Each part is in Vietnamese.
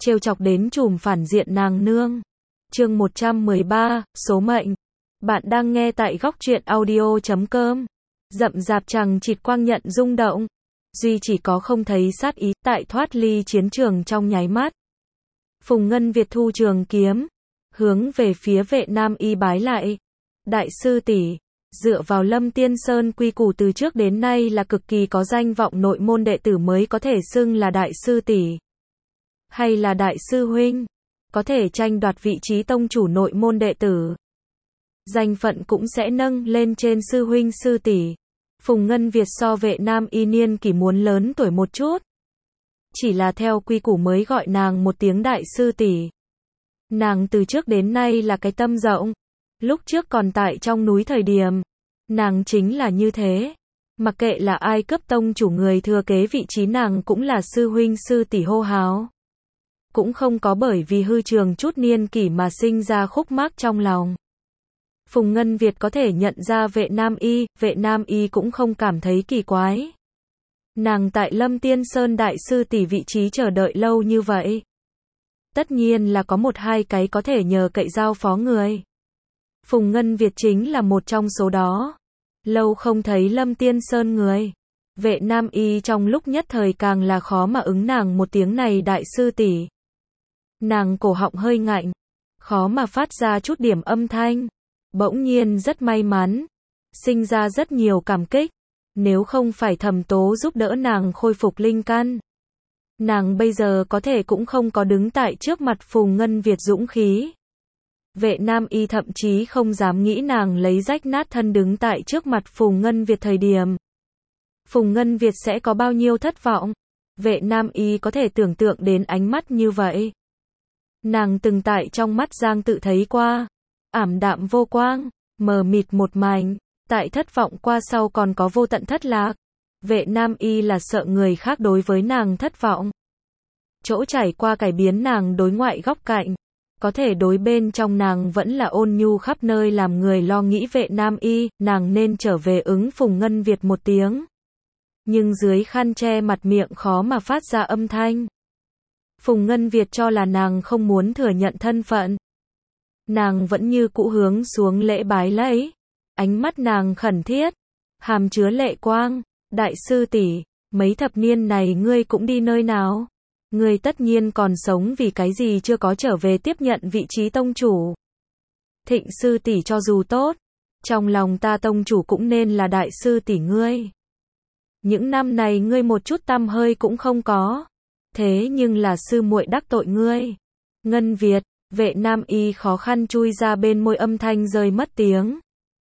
trêu chọc đến trùm phản diện nàng nương. Chương 113, số mệnh. Bạn đang nghe tại góc truyện audio.com. Rậm rạp chằng chịt quang nhận rung động. Duy chỉ có không thấy sát ý tại thoát ly chiến trường trong nháy mắt. Phùng Ngân Việt thu trường kiếm, hướng về phía Vệ Nam Y bái lại. Đại sư tỷ, dựa vào Lâm Tiên Sơn quy củ từ trước đến nay là cực kỳ có danh vọng nội môn đệ tử mới có thể xưng là đại sư tỷ. Hay là đại sư huynh, có thể tranh đoạt vị trí tông chủ nội môn đệ tử. Danh phận cũng sẽ nâng lên trên sư huynh sư tỷ. Phùng Ngân Việt so Vệ Nam Y niên kỷ muốn lớn tuổi một chút. Chỉ là theo quy củ mới gọi nàng một tiếng đại sư tỷ. Nàng từ trước đến nay là cái tâm rộng. Lúc trước còn tại trong núi thời điểm, nàng chính là như thế. Mặc kệ là ai cấp tông chủ người thừa kế vị trí nàng cũng là sư huynh sư tỷ hô hào. Cũng không có bởi vì hư trường chút niên kỷ mà sinh ra khúc mắc trong lòng. Phùng Ngân Việt có thể nhận ra Vệ Nam Y cũng không cảm thấy kỳ quái. Nàng tại Lâm Tiên Sơn đại sư tỷ vị trí chờ đợi lâu như vậy. Tất nhiên là có một hai cái có thể nhờ cậy giao phó người. Phùng Ngân Việt chính là một trong số đó. Lâu không thấy Lâm Tiên Sơn người. Vệ Nam Y trong lúc nhất thời càng là khó mà ứng nàng một tiếng này đại sư tỷ. Nàng cổ họng hơi ngạnh, khó mà phát ra chút điểm âm thanh. Bỗng nhiên rất may mắn, sinh ra rất nhiều cảm kích. Nếu không phải Thẩm Tố giúp đỡ nàng khôi phục linh căn, nàng bây giờ có thể cũng không có đứng tại trước mặt Phùng Ngân Việt dũng khí. Vệ Nam Y thậm chí không dám nghĩ nàng lấy rách nát thân đứng tại trước mặt Phùng Ngân Việt thời điểm. Phùng Ngân Việt sẽ có bao nhiêu thất vọng. Vệ Nam Y có thể tưởng tượng đến ánh mắt như vậy. Nàng từng tại trong mắt Giang Tự thấy qua. Ảm đạm vô quang, mờ mịt một mảnh. Tại thất vọng qua sau còn có vô tận thất lạc. Vệ Nam Y là sợ người khác đối với nàng thất vọng. Chỗ trải qua cải biến nàng đối ngoại góc cạnh. Có thể đối bên trong nàng vẫn là ôn nhu khắp nơi làm người lo nghĩ Vệ Nam Y, nàng nên trở về ứng Phùng Ngân Việt một tiếng. Nhưng dưới khăn che mặt miệng khó mà phát ra âm thanh. Phùng Ngân Việt cho là nàng không muốn thừa nhận thân phận. Nàng vẫn như cũ hướng xuống lễ bái lễ. Ánh mắt nàng khẩn thiết, hàm chứa lệ quang. Đại sư tỷ, mấy thập niên này ngươi cũng đi nơi nào? Ngươi tất nhiên còn sống vì cái gì chưa có trở về tiếp nhận vị trí tông chủ? Thịnh sư tỷ cho dù tốt, trong lòng ta tông chủ cũng nên là đại sư tỷ ngươi. Những năm này ngươi một chút tăm hơi cũng không có. Thế nhưng là sư muội đắc tội ngươi. Ngân Việt, Vệ Nam Y khó khăn chui ra bên môi âm thanh rơi mất tiếng.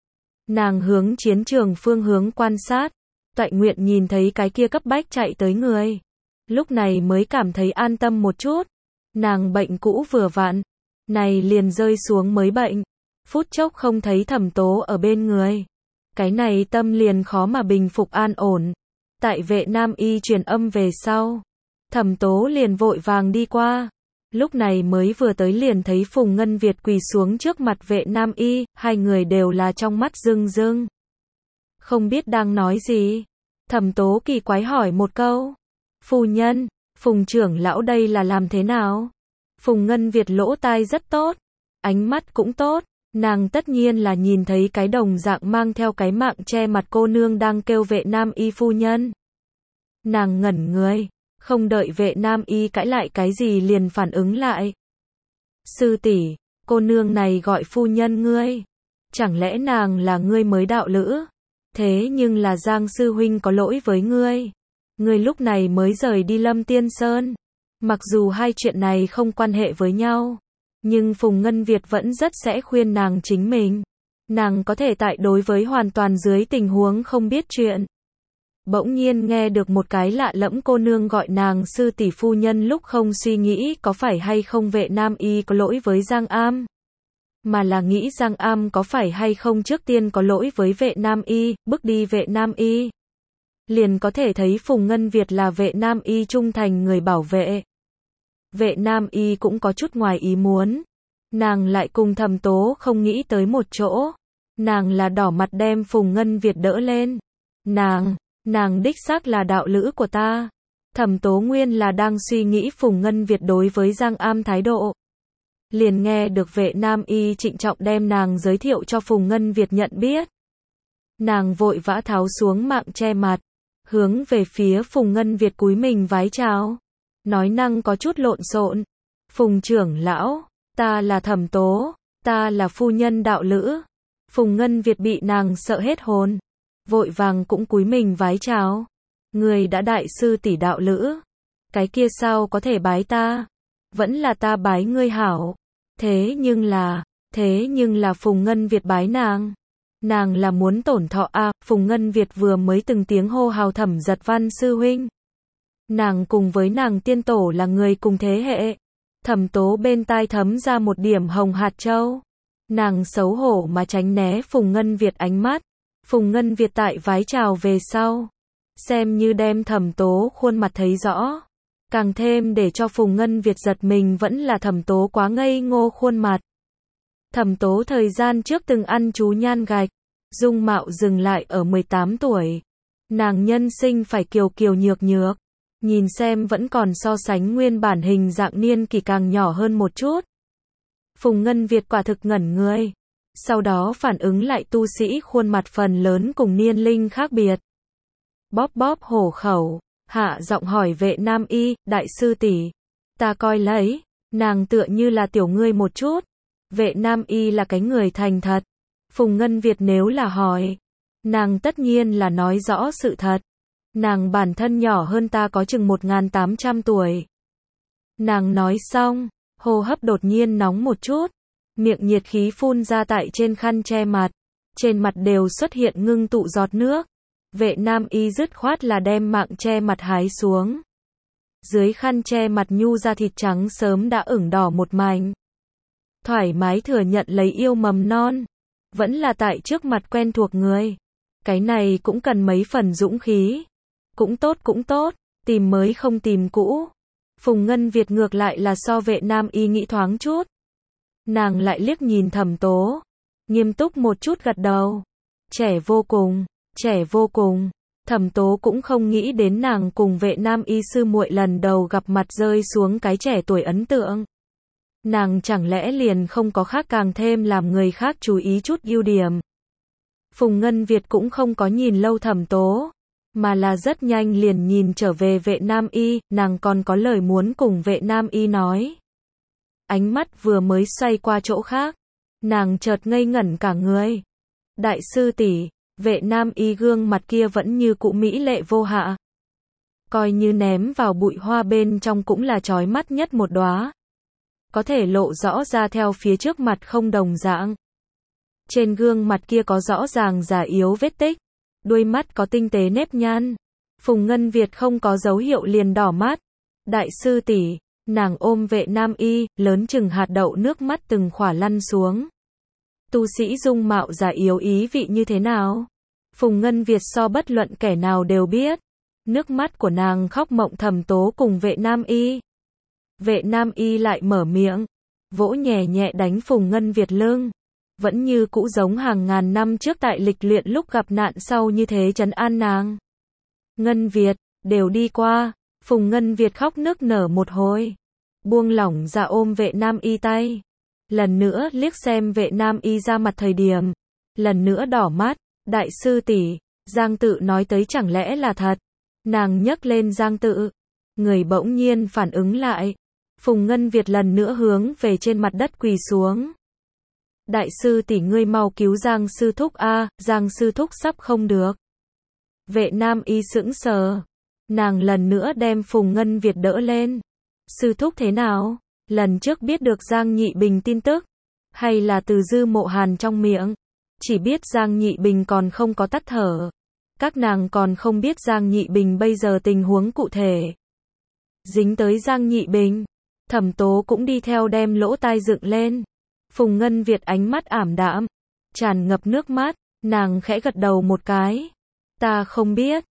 Nàng hướng chiến trường phương hướng quan sát. Toại Nguyện nhìn thấy cái kia cấp bách chạy tới người. Lúc này mới cảm thấy an tâm một chút. Nàng bệnh cũ vừa vặn. Này liền rơi xuống mới bệnh. Phút chốc không thấy Thẩm Tố ở bên người. Cái này tâm liền khó mà bình phục an ổn. Tại Vệ Nam Y truyền âm về sau. Thẩm Tố liền vội vàng đi qua. Lúc này mới vừa tới liền thấy Phùng Ngân Việt quỳ xuống trước mặt Vệ Nam Y. Hai người đều là trong mắt rưng rưng. Không biết đang nói gì. Thẩm Tố kỳ quái hỏi một câu. Phu nhân, Phùng trưởng lão đây là làm thế nào? Phùng Ngân Việt lỗ tai rất tốt. Ánh mắt cũng tốt. Nàng tất nhiên là nhìn thấy cái đồng dạng mang theo cái mạng che mặt cô nương đang kêu Vệ Nam Y phu nhân. Nàng ngẩn người. Không đợi Vệ Nam Y cãi lại cái gì liền phản ứng lại. Sư tỷ, cô nương này gọi phu nhân ngươi. Chẳng lẽ nàng là ngươi mới đạo lữ? Thế nhưng là Giang sư huynh có lỗi với ngươi. Ngươi lúc này mới rời đi Lâm Tiên Sơn. Mặc dù hai chuyện này không quan hệ với nhau. Nhưng Phùng Ngân Việt vẫn rất sẽ khuyên nàng chính mình. Nàng có thể tại đối với hoàn toàn dưới tình huống không biết chuyện. Bỗng nhiên nghe được một cái lạ lẫm cô nương gọi nàng sư tỷ phu nhân lúc không suy nghĩ có phải hay không Vệ Nam Y có lỗi với Giang Am. Mà là nghĩ Giang Am có phải hay không trước tiên có lỗi với Vệ Nam Y, bước đi Vệ Nam Y. Liền có thể thấy Phùng Ngân Việt là Vệ Nam Y trung thành người bảo vệ. Vệ Nam Y cũng có chút ngoài ý muốn. Nàng lại cùng Thẩm Tố không nghĩ tới một chỗ. Nàng là đỏ mặt đem Phùng Ngân Việt đỡ lên. Nàng đích xác là đạo lữ của ta. Thẩm Tố nguyên là đang suy nghĩ Phùng Ngân Việt đối với Giang Am thái độ. Liền nghe được Vệ Nam Y trịnh trọng đem nàng giới thiệu cho Phùng Ngân Việt nhận biết. Nàng vội vã tháo xuống mạng che mặt, hướng về phía Phùng Ngân Việt cúi mình vái chào. Nói năng có chút lộn xộn. Phùng trưởng lão, ta là Thẩm Tố, ta là phu nhân đạo lữ. Phùng Ngân Việt bị nàng sợ hết hồn. Vội vàng cũng cúi mình vái chào. Người đã đại sư tỷ đạo lữ. Cái kia sao có thể bái ta? Vẫn là ta bái ngươi hảo. Thế nhưng là Phùng Ngân Việt bái nàng. Nàng là muốn tổn thọ à? Phùng Ngân Việt vừa mới từng tiếng hô hào Thẩm Giật Văn sư huynh. Nàng cùng với nàng tiên tổ là người cùng thế hệ. Thẩm Tố bên tai thấm ra một điểm hồng hạt châu. Nàng xấu hổ mà tránh né Phùng Ngân Việt ánh mắt. Phùng Ngân Việt tại vái chào về sau, xem như đem Thẩm Tố khuôn mặt thấy rõ. Càng thêm để cho Phùng Ngân Việt giật mình vẫn là Thẩm Tố quá ngây ngô khuôn mặt. Thẩm Tố thời gian trước từng ăn chú nhan gạch, dung mạo dừng lại ở 18 tuổi. Nàng nhân sinh phải kiều kiều nhược nhược, nhìn xem vẫn còn so sánh nguyên bản hình dạng niên kỷ càng nhỏ hơn một chút. Phùng Ngân Việt quả thực ngẩn người, sau đó phản ứng lại tu sĩ khuôn mặt phần lớn cùng niên linh khác biệt. Bóp bóp hổ khẩu, hạ giọng hỏi Vệ Nam Y, đại sư tỷ, ta coi lấy, nàng tựa như là tiểu ngươi một chút. Vệ Nam Y là cái người thành thật. Phùng Ngân Việt nếu là hỏi, nàng tất nhiên là nói rõ sự thật. Nàng bản thân nhỏ hơn ta có chừng 1800 tuổi. Nàng nói xong, hô hấp đột nhiên nóng một chút, miệng nhiệt khí phun ra tại trên khăn che mặt, trên mặt đều xuất hiện ngưng tụ giọt nước. Vệ Nam Y dứt khoát là đem mạng che mặt hái xuống. Dưới khăn che mặt nhu ra thịt trắng sớm đã ửng đỏ một mảnh. Thoải mái thừa nhận lấy yêu mầm non, vẫn là tại trước mặt quen thuộc người. Cái này cũng cần mấy phần dũng khí. Cũng tốt, tìm mới không tìm cũ. Phùng Ngân Việt ngược lại là so Vệ Nam Y nghĩ thoáng chút. Nàng lại liếc nhìn Thẩm Tố, nghiêm túc một chút gật đầu. Trẻ vô cùng. Thẩm Tố cũng không nghĩ đến nàng cùng Vệ Nam Y sư muội lần đầu gặp mặt rơi xuống cái trẻ tuổi ấn tượng. Nàng chẳng lẽ liền không có khác càng thêm làm người khác chú ý chút ưu điểm. Phùng Ngân Việt cũng không có nhìn lâu Thẩm Tố, mà là rất nhanh liền nhìn trở về Vệ Nam Y, nàng còn có lời muốn cùng Vệ Nam Y nói. Ánh mắt vừa mới xoay qua chỗ khác, nàng chợt ngây ngẩn cả người. Đại sư tỷ, Vệ Nam Y gương mặt kia vẫn như cũ mỹ lệ vô hạ. Coi như ném vào bụi hoa bên trong cũng là chói mắt nhất một đóa. Có thể lộ rõ ra theo phía trước mặt không đồng dạng. Trên gương mặt kia có rõ ràng già yếu vết tích, đuôi mắt có tinh tế nếp nhăn. Phùng Ngân Việt không có dấu hiệu liền đỏ mắt. Đại sư tỷ, nàng ôm Vệ Nam Y, lớn chừng hạt đậu nước mắt từng khỏa lăn xuống. Tu sĩ dung mạo già yếu ý vị như thế nào? Phùng Ngân Việt so bất luận kẻ nào đều biết. Nước mắt của nàng khóc mộng Thẩm Tố cùng Vệ Nam Y. Vệ Nam Y lại mở miệng, vỗ nhẹ nhẹ đánh Phùng Ngân Việt lưng. Vẫn như cũ giống hàng ngàn năm trước tại lịch luyện lúc gặp nạn sau như thế trấn an nàng. Ngân Việt, đều đi qua. Phùng Ngân Việt khóc nức nở một hồi, buông lỏng ra ôm Vệ Nam Y tay. Lần nữa liếc xem Vệ Nam Y ra mặt thời điểm, lần nữa đỏ mắt. Đại sư tỷ, Giang Tự nói tới chẳng lẽ là thật? Nàng nhấc lên Giang Tự, người bỗng nhiên phản ứng lại. Phùng Ngân Việt lần nữa hướng về trên mặt đất quỳ xuống. Đại sư tỷ ngươi mau cứu Giang sư thúc a, Giang sư thúc sắp không được. Vệ Nam Y sững sờ, nàng lần nữa đem Phùng Ngân Việt đỡ lên. Sư thúc thế nào? Lần trước biết được Giang Nhị Bình tin tức, hay là từ Dư Mộ Hàn trong miệng? Chỉ biết Giang Nhị Bình còn không có tắt thở. Các nàng còn không biết Giang Nhị Bình bây giờ tình huống cụ thể. Dính tới Giang Nhị Bình, Thẩm Tố cũng đi theo đem lỗ tai dựng lên. Phùng Ngân Việt ánh mắt ảm đạm, tràn ngập nước mắt, nàng khẽ gật đầu một cái. Ta không biết,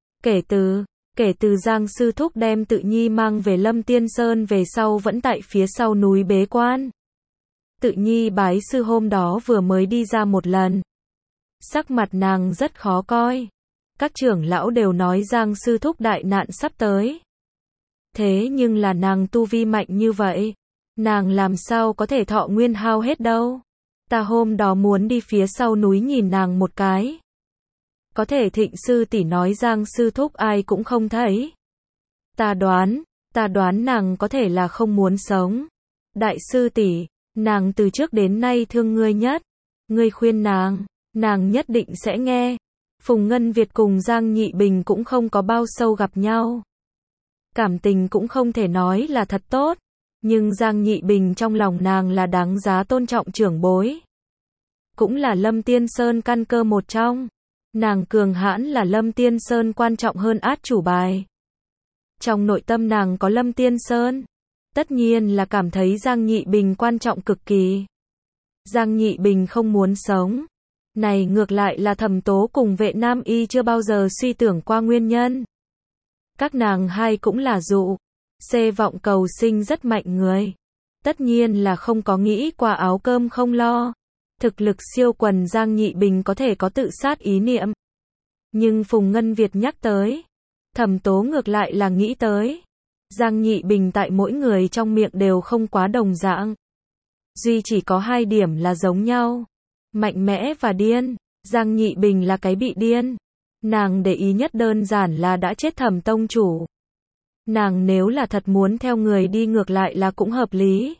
kể từ Giang sư thúc đem Tự Nhi mang về Lâm Tiên Sơn về sau vẫn tại phía sau núi bế quan. Tự Nhi bái sư hôm đó vừa mới đi ra một lần. Sắc mặt nàng rất khó coi. Các trưởng lão đều nói Giang sư thúc đại nạn sắp tới. Thế nhưng là nàng tu vi mạnh như vậy, nàng làm sao có thể thọ nguyên hao hết đâu. Ta hôm đó muốn đi phía sau núi nhìn nàng một cái. Có thể Thịnh sư tỷ nói Giang sư thúc ai cũng không thấy. Ta đoán nàng có thể là không muốn sống. Đại sư tỷ, nàng từ trước đến nay thương ngươi nhất. Ngươi khuyên nàng nhất định sẽ nghe. Phùng Ngân Việt cùng Giang Nhị Bình cũng không có bao sâu gặp nhau. Cảm tình cũng không thể nói là thật tốt. Nhưng Giang Nhị Bình trong lòng nàng là đáng giá tôn trọng trưởng bối. Cũng là Lâm Tiên Sơn căn cơ một trong. Nàng cường hãn là Lâm Tiên Sơn quan trọng hơn át chủ bài. Trong nội tâm nàng có Lâm Tiên Sơn. Tất nhiên là cảm thấy Giang Nhị Bình quan trọng cực kỳ. Giang Nhị Bình không muốn sống. Này ngược lại là Thẩm Tố cùng Vệ Nam Y chưa bao giờ suy tưởng qua nguyên nhân. Các nàng hai cũng là dụ. Xê vọng cầu sinh rất mạnh người. Tất nhiên là không có nghĩ qua áo cơm không lo. Thực lực siêu quần Giang Nhị Bình có thể có tự sát ý niệm. Nhưng Phùng Ngân Việt nhắc tới. Thẩm Tố ngược lại là nghĩ tới. Giang Nhị Bình tại mỗi người trong miệng đều không quá đồng dạng. Duy chỉ có hai điểm là giống nhau. Mạnh mẽ và điên. Giang Nhị Bình là cái bị điên. Nàng để ý nhất đơn giản là đã chết Thẩm tông chủ. Nàng nếu là thật muốn theo người đi ngược lại là cũng hợp lý.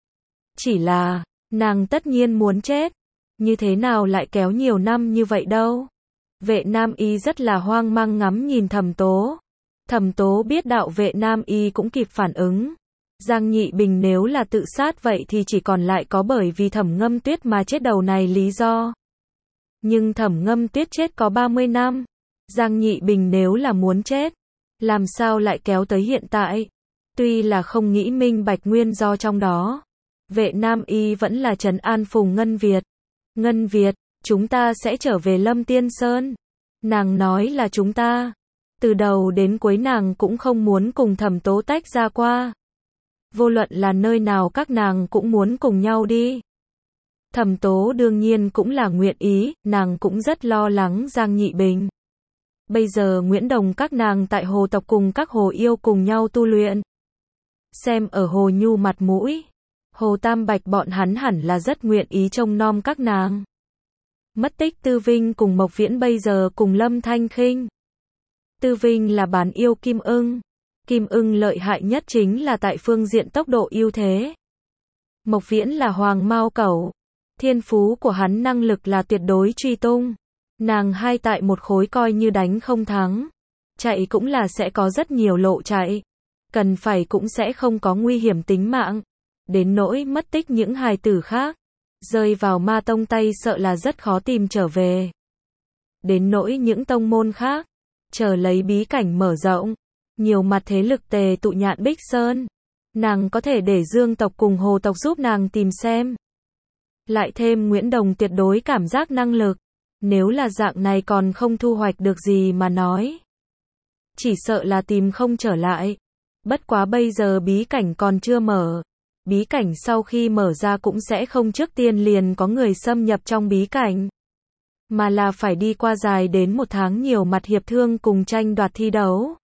Chỉ là, nàng tất nhiên muốn chết. Như thế nào lại kéo nhiều năm như vậy đâu. Vệ Nam Y rất là hoang mang ngắm nhìn Thẩm Tố. Thẩm Tố biết đạo Vệ Nam Y cũng kịp phản ứng. Giang Nhị Bình nếu là tự sát vậy thì chỉ còn lại có bởi vì Thẩm Ngâm Tuyết mà chết đầu này lý do. Nhưng Thẩm Ngâm Tuyết chết có 30 năm. Giang Nhị Bình nếu là muốn chết, làm sao lại kéo tới hiện tại? Tuy là không nghĩ minh bạch nguyên do trong đó. Vệ Nam Y vẫn là trấn an Phùng Ngân Việt. Ngân Việt, chúng ta sẽ trở về Lâm Tiên Sơn. Nàng nói là chúng ta. Từ đầu đến cuối nàng cũng không muốn cùng Thẩm Tố tách ra qua. Vô luận là nơi nào các nàng cũng muốn cùng nhau đi. Thẩm Tố đương nhiên cũng là nguyện ý, nàng cũng rất lo lắng Giang Nhị Bình. Bây giờ Nguyễn Đồng các nàng tại hồ tộc cùng các hồ yêu cùng nhau tu luyện. Xem ở Hồ Nhu mặt mũi. Hồ Tam Bạch bọn hắn hẳn là rất nguyện ý trông nom các nàng. Mất tích Tư Vinh cùng Mộc Viễn bây giờ cùng Lâm Thanh Khinh. Tư Vinh là bán yêu Kim Ưng. Kim Ưng lợi hại nhất chính là tại phương diện tốc độ ưu thế. Mộc Viễn là Hoàng Mao Cẩu. Thiên phú của hắn năng lực là tuyệt đối truy tung. Nàng hai tại một khối coi như đánh không thắng. Chạy cũng là sẽ có rất nhiều lộ chạy. Cần phải cũng sẽ không có nguy hiểm tính mạng. Đến nỗi mất tích những hài tử khác. Rơi vào ma tông tay sợ là rất khó tìm trở về. Đến nỗi những tông môn khác. Chờ lấy bí cảnh mở rộng. Nhiều mặt thế lực tề tụ Nhạn Bích Sơn. Nàng có thể để Dương tộc cùng Hồ tộc giúp nàng tìm xem. Lại thêm Nguyễn Đồng tuyệt đối cảm giác năng lực. Nếu là dạng này còn không thu hoạch được gì mà nói. Chỉ sợ là tìm không trở lại. Bất quá bây giờ bí cảnh còn chưa mở. Bí cảnh sau khi mở ra cũng sẽ không trước tiên liền có người xâm nhập trong bí cảnh. Mà là phải đi qua dài đến 1 tháng nhiều mặt hiệp thương cùng tranh đoạt thi đấu.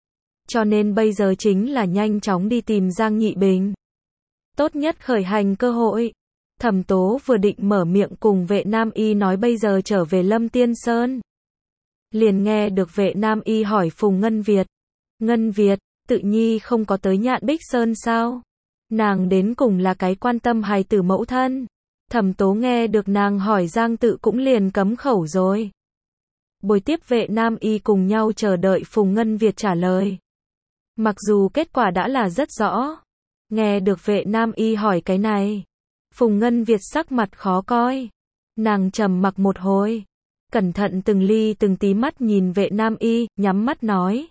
Cho nên bây giờ chính là nhanh chóng đi tìm Giang Nhị Bình. Tốt nhất khởi hành cơ hội. Thẩm Tố vừa định mở miệng cùng Vệ Nam Y nói bây giờ trở về Lâm Tiên Sơn. Liền nghe được Vệ Nam Y hỏi Phùng Ngân Việt. Ngân Việt, tự nhi không có tới Nhạn Bích Sơn sao? Nàng đến cùng là cái quan tâm hài tử mẫu thân. Thẩm Tố nghe được nàng hỏi Giang Tự cũng liền cấm khẩu rồi. Buổi tiếp Vệ Nam Y cùng nhau chờ đợi Phùng Ngân Việt trả lời. Mặc dù kết quả đã là rất rõ. Nghe được Vệ Nam Y hỏi cái này. Phùng Ngân Việt sắc mặt khó coi. Nàng trầm mặc một hồi. Cẩn thận từng ly từng tí mắt nhìn Vệ Nam Y, nhắm mắt nói.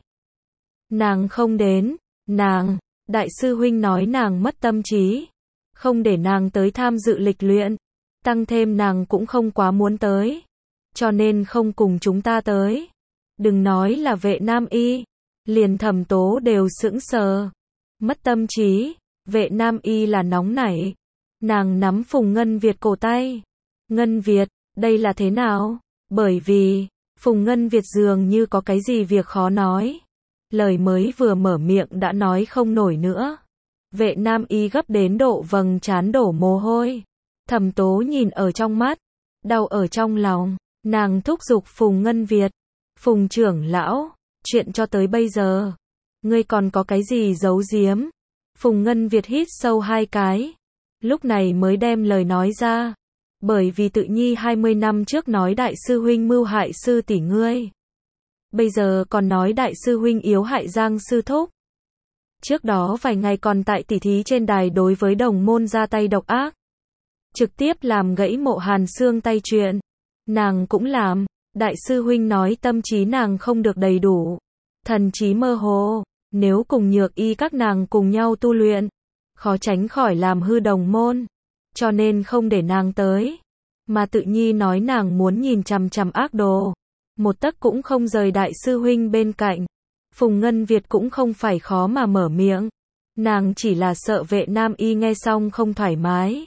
Nàng không đến. Nàng, đại sư huynh nói nàng mất tâm trí. Không để nàng tới tham dự lịch luyện. Tăng thêm nàng cũng không quá muốn tới. Cho nên không cùng chúng ta tới. Đừng nói là Vệ Nam Y. Liền Thẩm Tố đều sững sờ. Mất tâm trí. Vệ Nam Y là nóng nảy. Nàng nắm Phùng Ngân Việt cổ tay. Ngân Việt, đây là thế nào? Bởi vì, Phùng Ngân Việt dường như có cái gì việc khó nói. Lời mới vừa mở miệng đã nói không nổi nữa. Vệ Nam Y gấp đến độ vầng trán đổ mồ hôi. Thẩm Tố nhìn ở trong mắt, đau ở trong lòng, nàng thúc giục Phùng Ngân Việt. Phùng trưởng lão, chuyện cho tới bây giờ, ngươi còn có cái gì giấu giếm? Phùng Ngân Việt hít sâu 2 cái, lúc này mới đem lời nói ra. Bởi vì tự nhi 20 năm trước nói đại sư huynh mưu hại sư tỷ ngươi. Bây giờ còn nói đại sư huynh yếu hại Giang sư thúc. Trước đó vài ngày còn tại tỉ thí trên đài đối với đồng môn ra tay độc ác. Trực tiếp làm gãy Mộ Hàn xương tay chuyện. Nàng cũng làm, đại sư huynh nói tâm trí nàng không được đầy đủ. Thần trí mơ hồ, nếu cùng Nhược Y các nàng cùng nhau tu luyện, khó tránh khỏi làm hư đồng môn. Cho nên không để nàng tới. Mà tự nhi nói nàng muốn nhìn chằm chằm ác đồ. Một tấc cũng không rời đại sư huynh bên cạnh. Phùng Ngân Việt cũng không phải khó mà mở miệng. Nàng chỉ là sợ Vệ Nam Y nghe xong không thoải mái.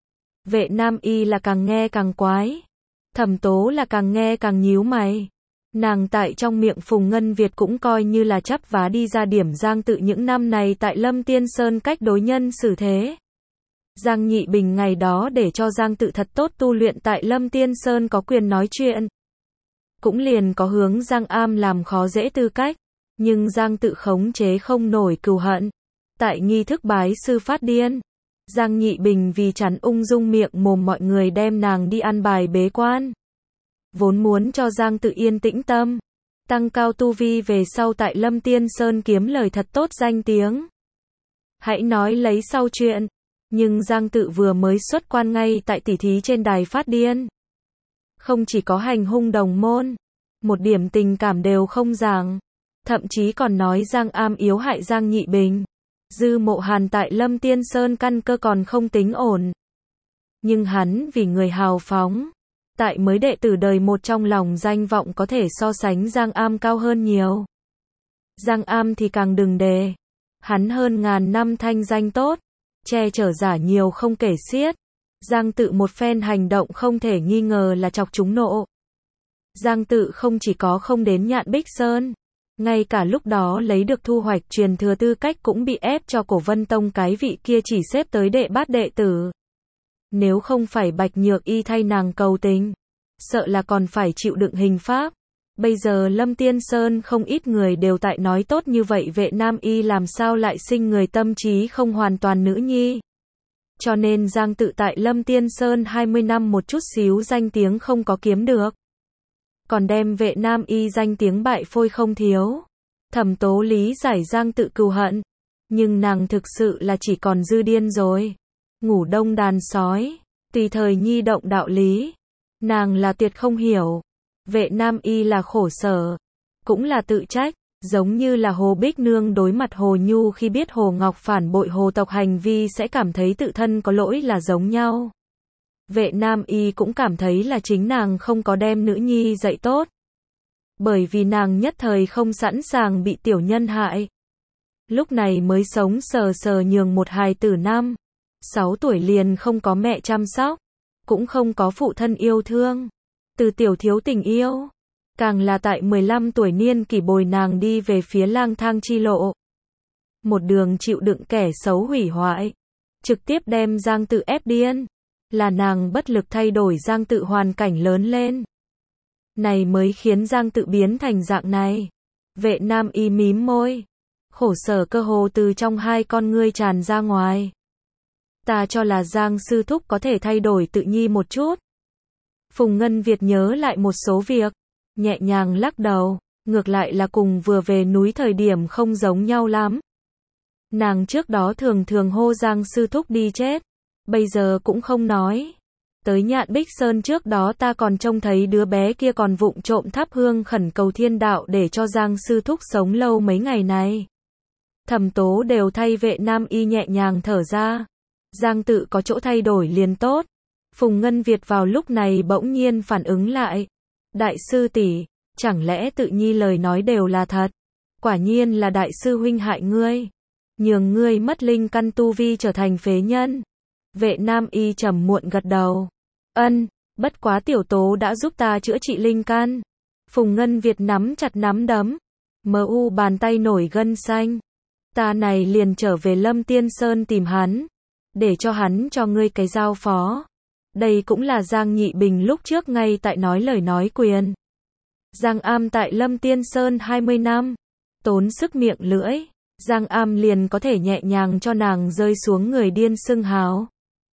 Vệ Nam Y là càng nghe càng quái. Thẩm Tố là càng nghe càng nhíu mày. Nàng tại trong miệng Phùng Ngân Việt cũng coi như là chắp vá đi ra điểm Giang Tự những năm này tại Lâm Tiên Sơn cách đối nhân xử thế. Giang Nhị Bình ngày đó để cho Giang Tự thật tốt tu luyện tại Lâm Tiên Sơn có quyền nói chuyện. Cũng liền có hướng Giang Am làm khó dễ tư cách. Nhưng Giang Tự khống chế không nổi cừu hận. Tại nghi thức bái sư phát điên. Giang Nhị Bình vì chắn ung dung miệng mồm mọi người đem nàng đi ăn bài bế quan. Vốn muốn cho Giang Tự yên tĩnh tâm. Tăng cao tu vi về sau tại Lâm Tiên Sơn kiếm lời thật tốt danh tiếng. Hãy nói lấy sau chuyện. Nhưng Giang Tự vừa mới xuất quan ngay tại tỉ thí trên đài phát điên. Không chỉ có hành hung đồng môn. Một điểm tình cảm đều không giảng. Thậm chí còn nói Giang Am yếu hại Giang Nhị Bình. Dư Mộ Hàn tại Lâm Tiên Sơn căn cơ còn không tính ổn. Nhưng hắn vì người hào phóng. Tại mới đệ tử đời một trong lòng danh vọng có thể so sánh Giang Am cao hơn nhiều. Giang Am thì càng đừng đề. Hắn hơn ngàn năm thanh danh tốt. Che chở giả nhiều không kể xiết. Giang Tự một phen hành động không thể nghi ngờ là chọc chúng nộ. Giang Tự không chỉ có không đến Nhạn Bích Sơn. Ngay cả lúc đó lấy được thu hoạch truyền thừa tư cách cũng bị ép cho Cổ Vân Tông cái vị kia chỉ xếp tới đệ bát đệ tử. Nếu không phải Bạch Nhược Y thay nàng cầu tình, sợ là còn phải chịu đựng hình pháp. Bây giờ Lâm Tiên Sơn không ít người đều tại nói tốt như vậy Vệ Nam Y làm sao lại sinh người tâm trí không hoàn toàn nữ nhi. Cho nên Giang Tự tại Lâm Tiên Sơn 20 năm một chút xíu danh tiếng không có kiếm được. Còn đem Vệ Nam Y danh tiếng bại phôi không thiếu. Thẩm Tố lý giải Giang Tự cừu hận. Nhưng nàng thực sự là chỉ còn dư điên rồi. Ngủ đông đàn sói. Tùy thời nhi động đạo lý. Nàng là tuyệt không hiểu. Vệ Nam Y là khổ sở. Cũng là tự trách. Giống như là Hồ Bích Nương đối mặt Hồ Nhu khi biết Hồ Ngọc phản bội Hồ tộc hành vi sẽ cảm thấy tự thân có lỗi là giống nhau. Vệ Nam Y cũng cảm thấy là chính nàng không có đem nữ nhi dạy tốt. Bởi vì nàng nhất thời không sẵn sàng bị tiểu nhân hại. Lúc này mới sống sờ sờ nhường một hài tử 6 tuổi liền không có mẹ chăm sóc. Cũng không có phụ thân yêu thương. Từ tiểu thiếu tình yêu. Càng là tại 15 tuổi niên kỷ bồi nàng đi về phía lang thang chi lộ. Một đường chịu đựng kẻ xấu hủy hoại. Trực tiếp đem Giang Tự ép điên. Là nàng bất lực thay đổi Giang Tự hoàn cảnh lớn lên. Này mới khiến Giang Tự biến thành dạng này. Vệ Nam Y mím môi. Khổ sở cơ hồ từ trong hai con ngươi tràn ra ngoài. Ta cho là Giang sư thúc có thể thay đổi Tự nhi một chút. Phùng Ngân Việt nhớ lại một số việc. Nhẹ nhàng lắc đầu. Ngược lại là cùng vừa về núi thời điểm không giống nhau lắm. Nàng trước đó thường thường hô Giang sư thúc đi chết. Bây giờ cũng không nói. Tới Nhạn Bích Sơn trước đó ta còn trông thấy đứa bé kia còn vụng trộm thắp hương khẩn cầu thiên đạo để cho Giang sư thúc sống lâu mấy ngày này. Thẩm Tố đều thay Vệ Nam Y nhẹ nhàng thở ra. Giang Tự có chỗ thay đổi liền tốt. Phùng Ngân Việt vào lúc này bỗng nhiên phản ứng lại. Đại sư tỷ, chẳng lẽ Tự nhi lời nói đều là thật? Quả nhiên là đại sư huynh hại ngươi. Nhường ngươi mất linh căn tu vi trở thành phế nhân. Vệ Nam Y trầm muộn gật đầu. Ân, bất quá tiểu Tố đã giúp ta chữa trị linh căn. Phùng Ngân Việt nắm chặt nắm đấm. MU bàn tay nổi gân xanh. Ta này liền trở về Lâm Tiên Sơn tìm hắn. Để cho hắn cho ngươi cái giao phó. Đây cũng là Giang Nhị Bình lúc trước ngay tại nói lời nói quyền. Giang Am tại Lâm Tiên Sơn 20 năm. Tốn sức miệng lưỡi. Giang Am liền có thể nhẹ nhàng cho nàng rơi xuống người điên xưng hào.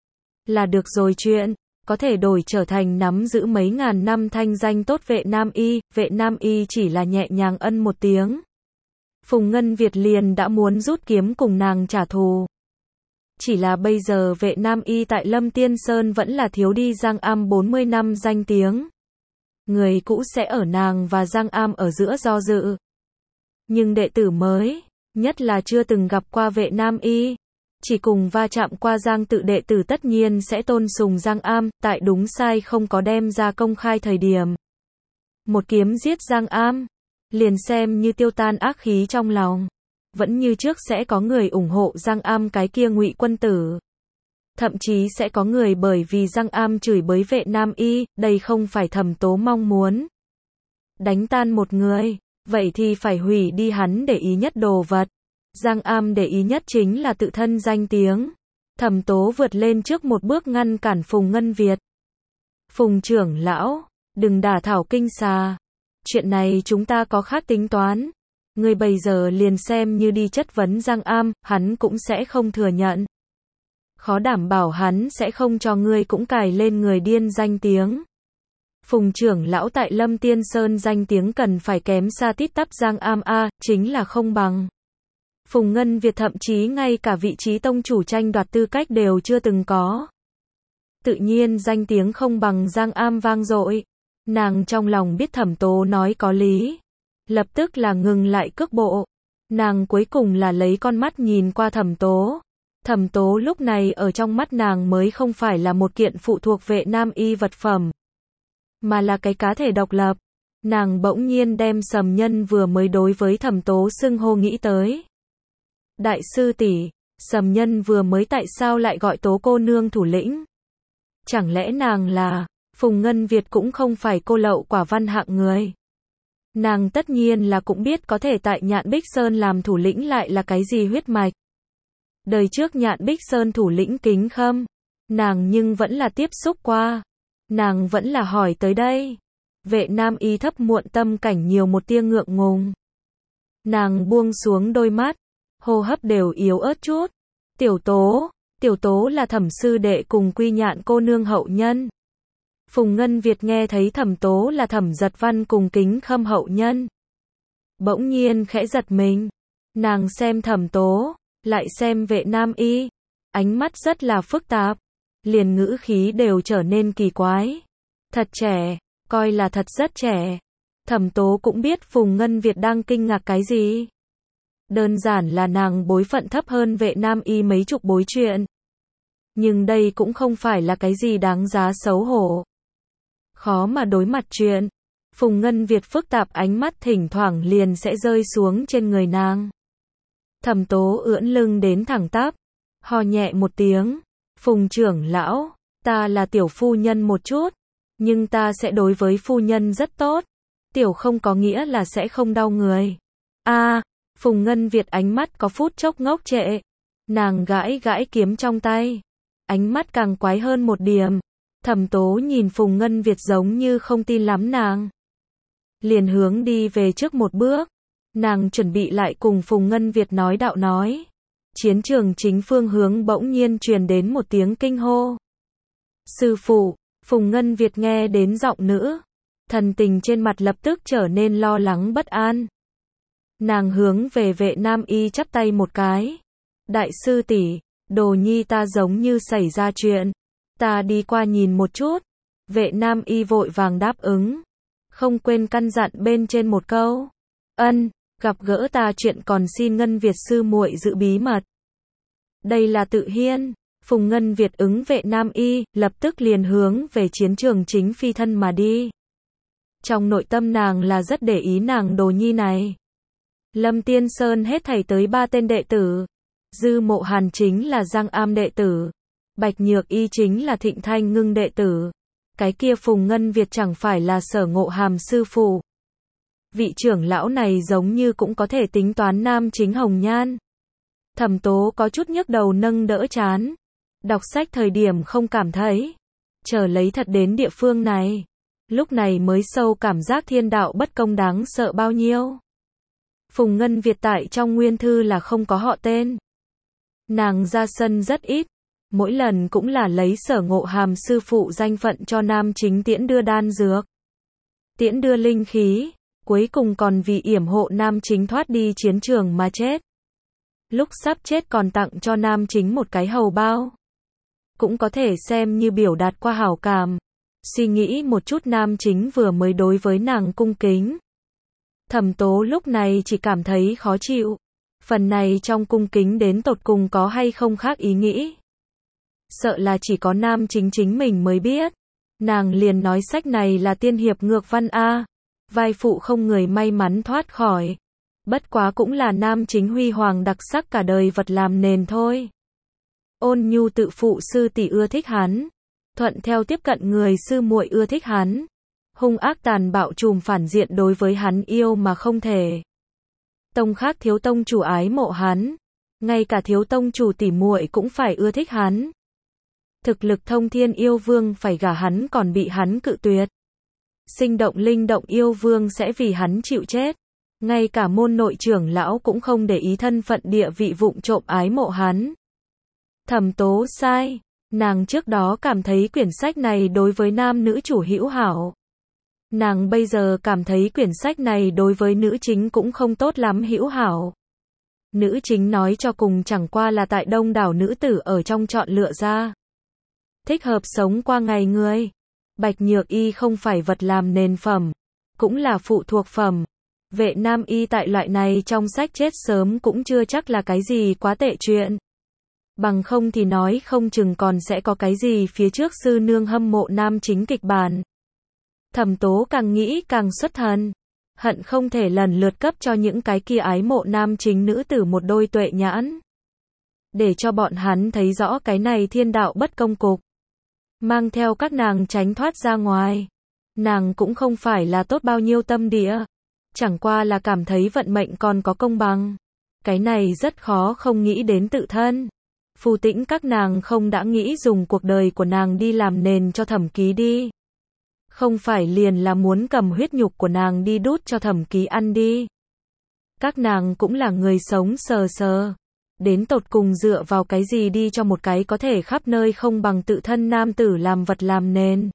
Là được rồi chuyện. Có thể đổi trở thành nắm giữ mấy ngàn năm thanh danh tốt Vệ Nam Y chỉ là nhẹ nhàng ân một tiếng. Phùng Ngân Việt liền đã muốn rút kiếm cùng nàng trả thù. Chỉ là bây giờ Vệ Nam Y tại Lâm Tiên Sơn vẫn là thiếu đi Giang Am 40 năm danh tiếng. Người cũ sẽ ở nàng và Giang Am ở giữa do dự. Nhưng đệ tử mới, nhất là chưa từng gặp qua Vệ Nam Y, chỉ cùng va chạm qua Giang tự đệ tử tất nhiên sẽ tôn sùng Giang Am, tại đúng sai không có đem ra công khai thời điểm. Một kiếm giết Giang Am, liền xem như tiêu tan ác khí trong lòng. Vẫn như trước sẽ có người ủng hộ Giang Am cái kia ngụy quân tử. Thậm chí sẽ có người bởi vì Giang Am chửi bới Vệ Nam Y, đây không phải Thẩm Tố mong muốn. Đánh tan một người, vậy thì phải hủy đi hắn để ý nhất đồ vật. Giang Am để ý nhất chính là tự thân danh tiếng. Thẩm Tố vượt lên trước một bước ngăn cản Phùng Ngân Việt. Phùng trưởng lão, đừng đả thảo kinh xà. Chuyện này chúng ta có khác tính toán. Ngươi bây giờ liền xem như đi chất vấn Giang Am, hắn cũng sẽ không thừa nhận. Khó đảm bảo hắn sẽ không cho ngươi cũng cài lên người điên danh tiếng. Phùng trưởng lão tại Lâm Tiên Sơn danh tiếng cần phải kém xa tít tắp Giang Am chính là không bằng. Phùng Ngân Việt thậm chí ngay cả vị trí tông chủ tranh đoạt tư cách đều chưa từng có. Tự nhiên danh tiếng không bằng Giang Am vang dội. Nàng trong lòng biết Thẩm Tố nói có lý. Lập tức là ngừng lại cước bộ. Nàng cuối cùng là lấy con mắt nhìn qua Thẩm Tố. Thẩm Tố lúc này ở trong mắt nàng mới không phải là một kiện phụ thuộc Vệ Nam Y vật phẩm, mà là cái cá thể độc lập. Nàng bỗng nhiên đem Sầm Nhân vừa mới đối với Thẩm Tố xưng hô nghĩ tới. Đại sư tỷ, Sầm Nhân vừa mới tại sao lại gọi Tố cô nương thủ lĩnh? Chẳng lẽ nàng là... Phùng Ngân Việt cũng không phải cô lậu quả văn hạng người. Nàng tất nhiên là cũng biết có thể tại Nhạn Bích Sơn làm thủ lĩnh lại là cái gì huyết mạch. Đời trước Nhạn Bích Sơn thủ lĩnh Kính Khâm, nàng nhưng vẫn là tiếp xúc qua. Nàng vẫn là hỏi tới đây. Vệ Nam Y thấp muộn tâm cảnh nhiều một tia ngượng ngùng. Nàng buông xuống đôi mắt, hô hấp đều yếu ớt chút. Tiểu Tố là Thẩm sư đệ cùng Quy Nhạn cô nương hậu nhân. Phùng Ngân Việt nghe thấy Thẩm Tố là Thẩm Giật Văn cùng Kính Khâm hậu nhân. Bỗng nhiên khẽ giật mình. Nàng xem Thẩm Tố, lại xem Vệ Nam Y. Ánh mắt rất là phức tạp. Liền ngữ khí đều trở nên kỳ quái. Thật trẻ, coi là thật rất trẻ. Thẩm Tố cũng biết Phùng Ngân Việt đang kinh ngạc cái gì. Đơn giản là nàng bối phận thấp hơn Vệ Nam Y mấy chục bối chuyện. Nhưng đây cũng không phải là cái gì đáng giá xấu hổ. Khó mà đối mặt chuyện. Phùng Ngân Việt phức tạp ánh mắt thỉnh thoảng liền sẽ rơi xuống trên người nàng. Thẩm Tố ưỡn lưng đến thẳng tắp, ho nhẹ một tiếng. Phùng trưởng lão, ta là tiểu phu nhân một chút, nhưng ta sẽ đối với phu nhân rất tốt. Tiểu không có nghĩa là sẽ không đau người. Phùng Ngân Việt ánh mắt có phút chốc ngốc trệ. Nàng gãi gãi kiếm trong tay. Ánh mắt càng quái hơn một điểm. Thẩm Tố nhìn Phùng Ngân Việt giống như không tin lắm nàng. Liền hướng đi về trước một bước. Nàng chuẩn bị lại cùng Phùng Ngân Việt nói đạo nói. Chiến trường chính phương hướng bỗng nhiên truyền đến một tiếng kinh hô. Sư phụ, Phùng Ngân Việt nghe đến giọng nữ. Thần tình trên mặt lập tức trở nên lo lắng bất an. Nàng hướng về Vệ Nam Y chắp tay một cái. Đại sư tỷ, đồ nhi ta giống như xảy ra chuyện. Ta đi qua nhìn một chút. Vệ Nam Y vội vàng đáp ứng. Không quên căn dặn bên trên một câu. Gặp gỡ ta chuyện còn xin Ngân Việt sư muội giữ bí mật. Đây là tự hiên. Phùng Ngân Việt ứng Vệ Nam Y, lập tức liền hướng về chiến trường chính phi thân mà đi. Trong nội tâm nàng là rất để ý nàng đồ nhi này. Lâm Tiên Sơn hết thảy tới 3 tên đệ tử. Dư Mộ Hàn chính là Giang Am đệ tử. Bạch Nhược Y chính là Thịnh Thanh Ngưng đệ tử. Cái kia Phùng Ngân Việt chẳng phải là Sở Ngộ Hàm sư phụ. Vị trưởng lão này giống như cũng có thể tính toán nam chính hồng nhan. Thẩm Tố có chút nhức đầu nâng đỡ trán. Đọc sách thời điểm không cảm thấy. Chờ lấy thật đến địa phương này. Lúc này mới sâu cảm giác thiên đạo bất công đáng sợ bao nhiêu. Phùng Ngân Việt tại trong nguyên thư là không có họ tên. Nàng ra sân rất ít. Mỗi lần cũng là lấy Sở Ngộ Hàm sư phụ danh phận cho nam chính tiễn đưa đan dược. Tiễn đưa linh khí. Cuối cùng còn vì yểm hộ nam chính thoát đi chiến trường mà chết. Lúc sắp chết còn tặng cho nam chính một cái hầu bao. Cũng có thể xem như biểu đạt qua hảo cảm. Suy nghĩ một chút nam chính vừa mới đối với nàng cung kính. Thẩm Tố lúc này chỉ cảm thấy khó chịu. Phần này trong cung kính đến tột cùng có hay không khác ý nghĩ. Sợ là chỉ có nam chính chính mình mới biết. Nàng liền nói sách này là tiên hiệp ngược văn A. Vai phụ không người may mắn thoát khỏi. Bất quá cũng là nam chính huy hoàng đặc sắc cả đời vật làm nền thôi. Ôn nhu tự phụ sư tỷ ưa thích hắn. Thuận theo tiếp cận người sư muội ưa thích hắn. Hung ác tàn bạo trùm phản diện đối với hắn yêu mà không thể. Tông khác thiếu tông chủ ái mộ hắn. Ngay cả thiếu tông chủ tỷ muội cũng phải ưa thích hắn. Thực lực thông thiên yêu vương phải gả hắn còn bị hắn cự tuyệt. Sinh động linh động yêu vương sẽ vì hắn chịu chết. Ngay cả môn nội trưởng lão cũng không để ý thân phận địa vị vụng trộm ái mộ hắn. Thẩm Tố sai. Nàng trước đó cảm thấy quyển sách này đối với nam nữ chủ hữu hảo. Nàng bây giờ cảm thấy quyển sách này đối với nữ chính cũng không tốt lắm hữu hảo. Nữ chính nói cho cùng chẳng qua là tại đông đảo nữ tử ở trong chọn lựa ra. Thích hợp sống qua ngày người. Bạch Nhược Y không phải vật làm nền phẩm. Cũng là phụ thuộc phẩm. Vệ Nam Y tại loại này trong sách chết sớm cũng chưa chắc là cái gì quá tệ chuyện. Bằng không thì nói không chừng còn sẽ có cái gì phía trước sư nương hâm mộ nam chính kịch bản. Thẩm Tố càng nghĩ càng xuất thần. Hận không thể lần lượt cấp cho những cái kia ái mộ nam chính nữ tử một đôi tuệ nhãn. Để cho bọn hắn thấy rõ cái này thiên đạo bất công cục. Mang theo các nàng tránh thoát ra ngoài. Nàng cũng không phải là tốt bao nhiêu tâm địa. Chẳng qua là cảm thấy vận mệnh còn có công bằng. Cái này rất khó không nghĩ đến tự thân. Phù Tĩnh các nàng không đã nghĩ dùng cuộc đời của nàng đi làm nền cho Thẩm Ký đi. Không phải liền là muốn cầm huyết nhục của nàng đi đút cho Thẩm Ký ăn đi. Các nàng cũng là người sống sờ sờ. Đến tột cùng dựa vào cái gì đi cho một cái có thể khắp nơi không bằng tự thân nam tử làm vật làm nền.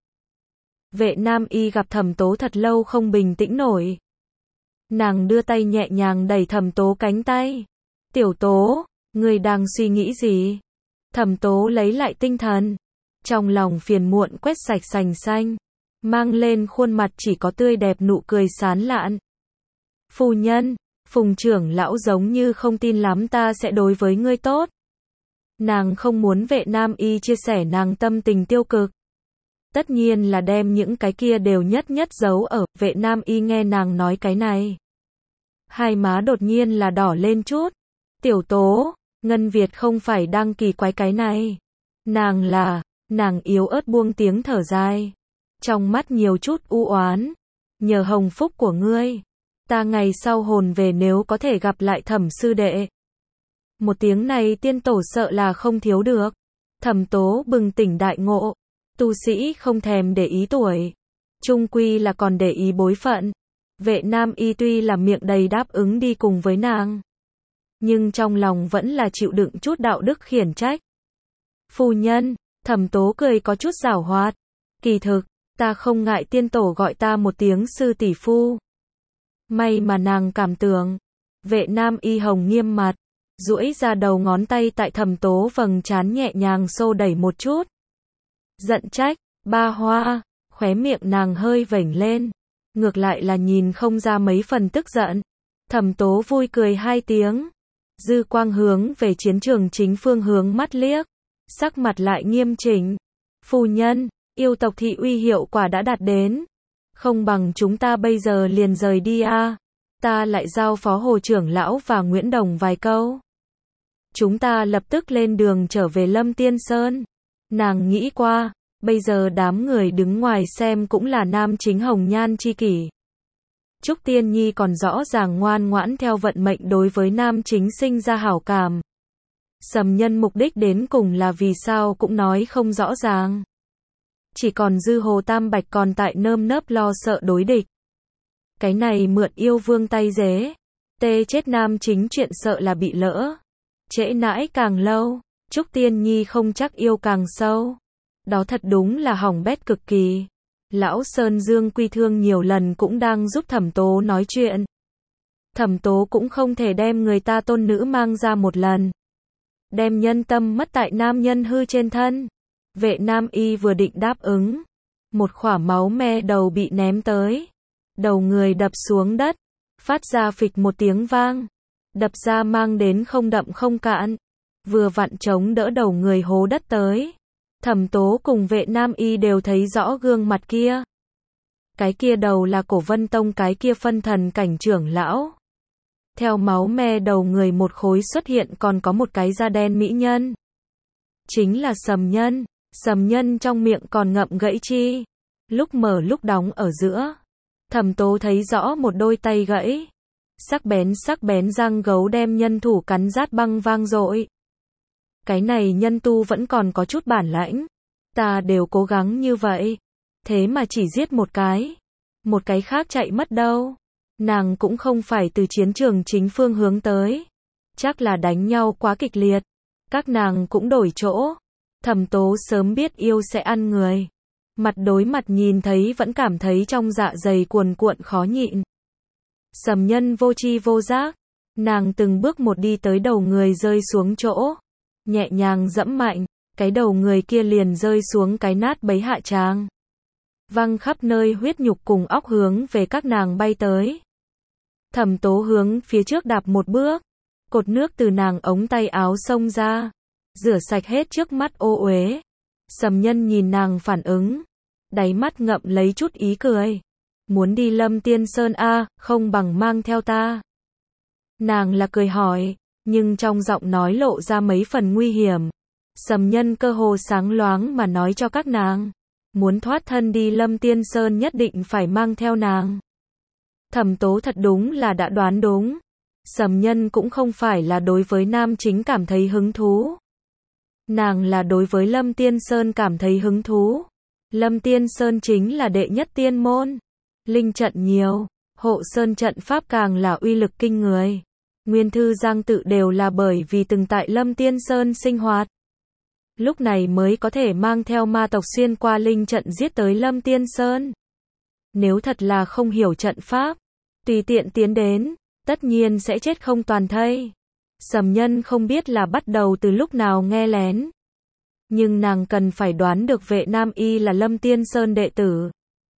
Vệ Nam Y gặp Thẩm Tố thật lâu không bình tĩnh nổi. Nàng đưa tay nhẹ nhàng đẩy Thẩm Tố cánh tay. Tiểu Tố, ngươi đang suy nghĩ gì? Thẩm Tố lấy lại tinh thần. Trong lòng phiền muộn quét sạch sành xanh. Mang lên khuôn mặt chỉ có tươi đẹp nụ cười sán lạn. Phu nhân, Phùng trưởng lão giống như không tin lắm ta sẽ đối với ngươi tốt. Nàng không muốn Vệ Nam Y chia sẻ nàng tâm tình tiêu cực. Tất nhiên là đem những cái kia đều nhất nhất giấu ở. Vệ Nam Y nghe nàng nói cái này. Hai má đột nhiên là đỏ lên chút. Tiểu Tố, Ngân Việt không phải đang kỳ quái cái này. Nàng yếu ớt buông tiếng thở dài. Trong mắt nhiều chút u oán. Nhờ hồng phúc của ngươi. Ta ngày sau hồn về nếu có thể gặp lại Thẩm sư đệ. Một tiếng này tiên tổ sợ là không thiếu được. Thẩm Tố bừng tỉnh đại ngộ. Tu sĩ không thèm để ý tuổi. Chung quy là còn để ý bối phận. Vệ Nam Y tuy là miệng đầy đáp ứng đi cùng với nàng. Nhưng trong lòng vẫn là chịu đựng chút đạo đức khiển trách. Phu nhân, Thẩm Tố cười có chút giảo hoạt. Kỳ thực, ta không ngại tiên tổ gọi ta một tiếng sư tỷ phu. May mà nàng cảm tưởng. Vệ Nam Y hồng nghiêm mặt. Duỗi ra đầu ngón tay tại Thẩm Tố vầng trán nhẹ nhàng xô đẩy một chút. Giận trách, ba hoa, khóe miệng nàng hơi vểnh lên. Ngược lại là nhìn không ra mấy phần tức giận. Thẩm Tố vui cười hai tiếng. Dư quang hướng về chiến trường chính phương hướng mắt liếc. Sắc mặt lại nghiêm chỉnh. Phu nhân, yêu tộc thị uy hiệu quả đã đạt đến. Không bằng chúng ta bây giờ liền rời đi a. Ta lại giao phó Hồ trưởng lão và Nguyễn Đồng vài câu. Chúng ta lập tức lên đường trở về Lâm Tiên Sơn. Nàng nghĩ qua, bây giờ đám người đứng ngoài xem cũng là nam chính hồng nhan chi kỷ. Trúc Tiên Nhi còn rõ ràng ngoan ngoãn theo vận mệnh đối với nam chính sinh ra hảo cảm. Sầm Nhân mục đích đến cùng là vì sao cũng nói không rõ ràng. Chỉ còn dư Hồ Tam Bạch còn tại nơm nớp lo sợ đối địch. Cái này mượn yêu vương tay dế. Tê chết nam chính chuyện sợ là bị lỡ. Trễ nãi càng lâu, Trúc Tiên Nhi không chắc yêu càng sâu. Đó thật đúng là hỏng bét cực kỳ. Lão Sơn Dương Quy Thương nhiều lần cũng đang giúp Thẩm Tố nói chuyện. Thẩm Tố cũng không thể đem người ta tôn nữ mang ra một lần. Đem nhân tâm mất tại nam nhân hư trên thân. Vệ Nam Y vừa định đáp ứng. Một khỏa máu me đầu bị ném tới. Đầu người đập xuống đất. Phát ra phịch một tiếng vang. Đập ra mang đến không đậm không cạn. Vừa vặn chống đỡ đầu người hố đất tới. Thẩm Tố cùng Vệ Nam Y đều thấy rõ gương mặt kia. Cái kia đầu là Cổ Vân Tông cái kia phân thần cảnh trưởng lão. Theo máu me đầu người một khối xuất hiện còn có một cái da đen mỹ nhân. Chính là Sầm Nhân. Sầm Nhân trong miệng còn ngậm gãy chi. Lúc mở lúc đóng ở giữa. Thẩm Tố thấy rõ một đôi tay gãy. Sắc bén răng gấu đem nhân thủ cắn rát băng vang dội. Cái này nhân tu vẫn còn có chút bản lãnh. Ta đều cố gắng như vậy. Thế mà chỉ giết một cái. Một cái khác chạy mất đâu. Nàng cũng không phải từ chiến trường chính phương hướng tới. Chắc là đánh nhau quá kịch liệt. Các nàng cũng đổi chỗ. Thẩm Tố sớm biết yêu sẽ ăn người. Mặt đối mặt nhìn thấy vẫn cảm thấy trong dạ dày cuồn cuộn khó nhịn. Sầm Nhân vô tri vô giác. Nàng từng bước một đi tới đầu người rơi xuống chỗ. Nhẹ nhàng dẫm mạnh. Cái đầu người kia liền rơi xuống cái nát bấy hạ tràng. Văng khắp nơi huyết nhục cùng óc hướng về các nàng bay tới. Thẩm Tố hướng phía trước đạp một bước. Cột nước từ nàng ống tay áo xông ra. Rửa sạch hết trước mắt ô uế. Sầm Nhân nhìn nàng phản ứng. Đáy mắt ngậm lấy chút ý cười. Muốn đi Lâm Tiên Sơn a, không bằng mang theo ta. Nàng là cười hỏi, nhưng trong giọng nói lộ ra mấy phần nguy hiểm. Sầm Nhân cơ hồ sáng loáng mà nói cho các nàng. Muốn thoát thân đi Lâm Tiên Sơn nhất định phải mang theo nàng. Thẩm Tố thật đúng là đã đoán đúng. Sầm Nhân cũng không phải là đối với nam chính cảm thấy hứng thú. Nàng là đối với Lâm Tiên Sơn cảm thấy hứng thú. Lâm Tiên Sơn chính là đệ nhất tiên môn. Linh trận nhiều, hộ sơn trận pháp càng là uy lực kinh người. Nguyên thư Giang Tự đều là bởi vì từng tại Lâm Tiên Sơn sinh hoạt. Lúc này mới có thể mang theo ma tộc xuyên qua linh trận giết tới Lâm Tiên Sơn. Nếu thật là không hiểu trận pháp, tùy tiện tiến đến, tất nhiên sẽ chết không toàn thây. Sầm Nhân không biết là bắt đầu từ lúc nào nghe lén. Nhưng nàng cần phải đoán được Vệ Nam Y là Lâm Tiên Sơn đệ tử.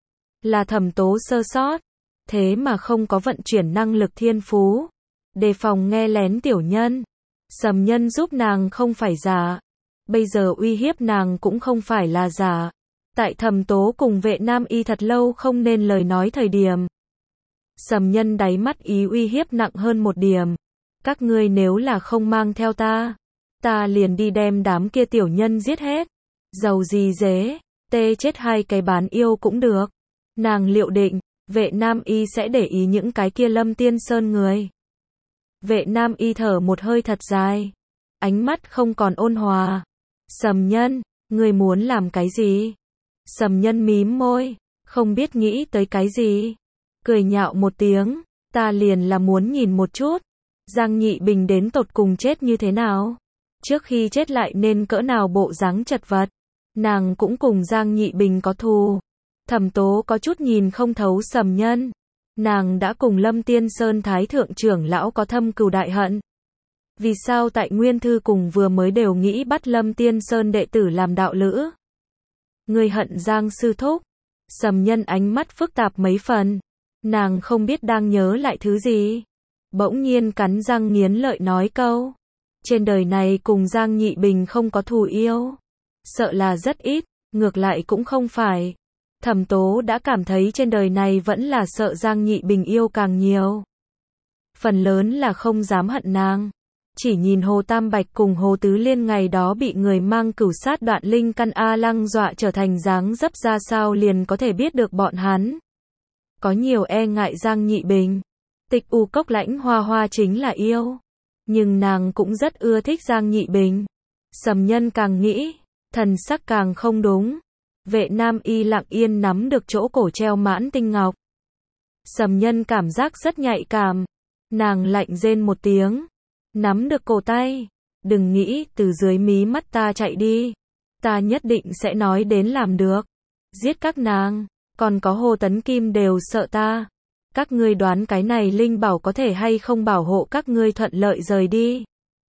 Là Thẩm Tố sơ sót. Thế mà không có vận chuyển năng lực thiên phú. Đề phòng nghe lén tiểu nhân. Sầm Nhân giúp nàng không phải giả. Bây giờ uy hiếp nàng cũng không phải là giả. Tại Thẩm Tố cùng Vệ Nam Y thật lâu không nên lời nói thời điểm. Sầm Nhân đáy mắt ý uy hiếp nặng hơn một điểm. Các ngươi nếu là không mang theo ta, ta liền đi đem đám kia tiểu nhân giết hết. Giàu gì dế, tê chết hai cái bán yêu cũng được. Nàng liệu định, Vệ Nam Y sẽ để ý những cái kia Lâm Tiên Sơn người. Vệ Nam Y thở một hơi thật dài. Ánh mắt không còn ôn hòa. Sầm Nhân, ngươi muốn làm cái gì? Sầm Nhân mím môi, không biết nghĩ tới cái gì. Cười nhạo một tiếng, ta liền là muốn nhìn một chút. Giang Nhị Bình đến tột cùng chết như thế nào? Trước khi chết lại nên cỡ nào bộ dáng chật vật? Nàng cũng cùng Giang Nhị Bình có thù. Thẩm Tố có chút nhìn không thấu Sầm Nhân. Nàng đã cùng Lâm Tiên Sơn Thái Thượng trưởng lão có thâm cừu đại hận. Vì sao tại Nguyên Thư cùng vừa mới đều nghĩ bắt Lâm Tiên Sơn đệ tử làm đạo lữ? Người hận Giang sư thúc. Sầm Nhân ánh mắt phức tạp mấy phần. Nàng không biết đang nhớ lại thứ gì. Bỗng nhiên cắn răng nghiến lợi nói câu. Trên đời này cùng Giang Nhị Bình không có thù yêu. Sợ là rất ít, ngược lại cũng không phải. Thẩm Tố đã cảm thấy trên đời này vẫn là sợ Giang Nhị Bình yêu càng nhiều. Phần lớn là không dám hận nàng. Chỉ nhìn Hồ Tam Bạch cùng Hồ Tứ Liên ngày đó bị người mang cửu sát đoạn linh căn A Lăng dọa trở thành dáng dấp ra sao liền có thể biết được bọn hắn. có nhiều e ngại Giang Nhị Bình. Tịch U Cốc Lãnh Hoa Hoa chính là yêu. Nhưng nàng cũng rất ưa thích Giang Nhị Bình. Sầm Nhân càng nghĩ, thần sắc càng không đúng. Vệ Nam Y lặng yên nắm được chỗ cổ treo mãn tinh ngọc. Sầm Nhân cảm giác rất nhạy cảm. Nàng lạnh rên một tiếng. Nắm được cổ tay. Đừng nghĩ từ dưới mí mắt ta chạy đi. Ta nhất định sẽ nói đến làm được. Giết các nàng. Còn có Hồ Tấn Kim đều sợ ta. Các ngươi đoán cái này linh bảo có thể hay không bảo hộ các ngươi thuận lợi rời đi.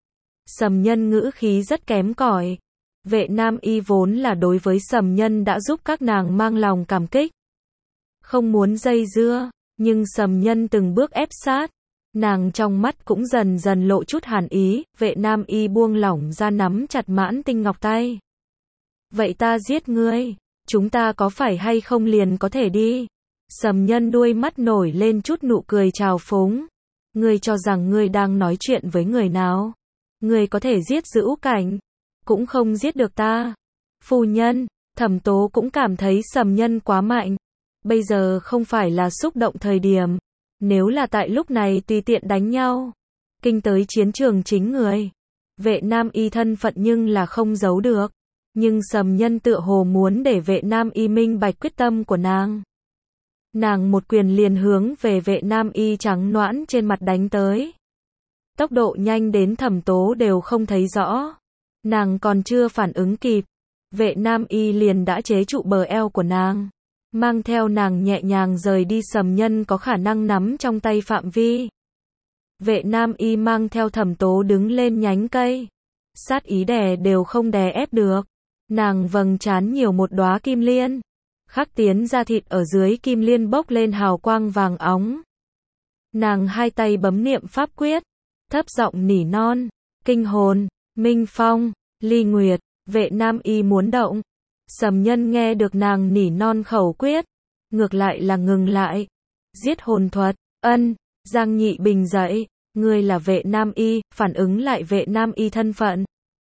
Sầm Nhân ngữ khí rất kém cỏi. Vệ Nam Y vốn là đối với Sầm Nhân đã giúp các nàng mang lòng cảm kích. Không muốn dây dưa, nhưng Sầm Nhân từng bước ép sát. Nàng trong mắt cũng dần dần lộ chút hàn ý, Vệ Nam Y buông lỏng ra nắm chặt mãn tinh ngọc tay. Vậy ta giết ngươi, chúng ta có phải hay không liền có thể đi? Sầm Nhân đuôi mắt nổi lên chút nụ cười trào phúng. Ngươi cho rằng ngươi đang nói chuyện với người nào? Ngươi có thể giết Dữu Cảnh, cũng không giết được ta. Phu nhân, Thẩm Tố cũng cảm thấy Sầm Nhân quá mạnh. Bây giờ không phải là xúc động thời điểm. Nếu là tại lúc này tùy tiện đánh nhau, kinh tới chiến trường chính người. Vệ Nam Y thân phận nhưng là không giấu được. Nhưng Sầm Nhân tựa hồ muốn để Vệ Nam Y minh bạch quyết tâm của nàng. Nàng một quyền liền hướng về Vệ Nam Y trắng noãn trên mặt đánh tới. Tốc độ nhanh đến Thẩm Tố đều không thấy rõ. Nàng còn chưa phản ứng kịp. Vệ Nam Y liền đã chế trụ bờ eo của nàng. Mang theo nàng nhẹ nhàng rời đi Sầm Nhân có khả năng nắm trong tay phạm vi. Vệ Nam Y mang theo Thẩm Tố đứng lên nhánh cây. Sát ý đè đều không đè ép được. Nàng vầng trán nhiều một đóa kim liên. Khắc tiến ra thịt ở dưới kim liên bốc lên hào quang vàng óng. Nàng hai tay bấm niệm pháp quyết. Thấp giọng nỉ non. Kinh hồn, Minh Phong, Ly Nguyệt. Vệ Nam Y muốn động. Sầm Nhân nghe được nàng nỉ non khẩu quyết. Ngược lại là ngừng lại. Giết hồn thuật, ân. Giang Nhị Bình dậy. Ngươi là Vệ Nam Y, phản ứng lại Vệ Nam Y thân phận.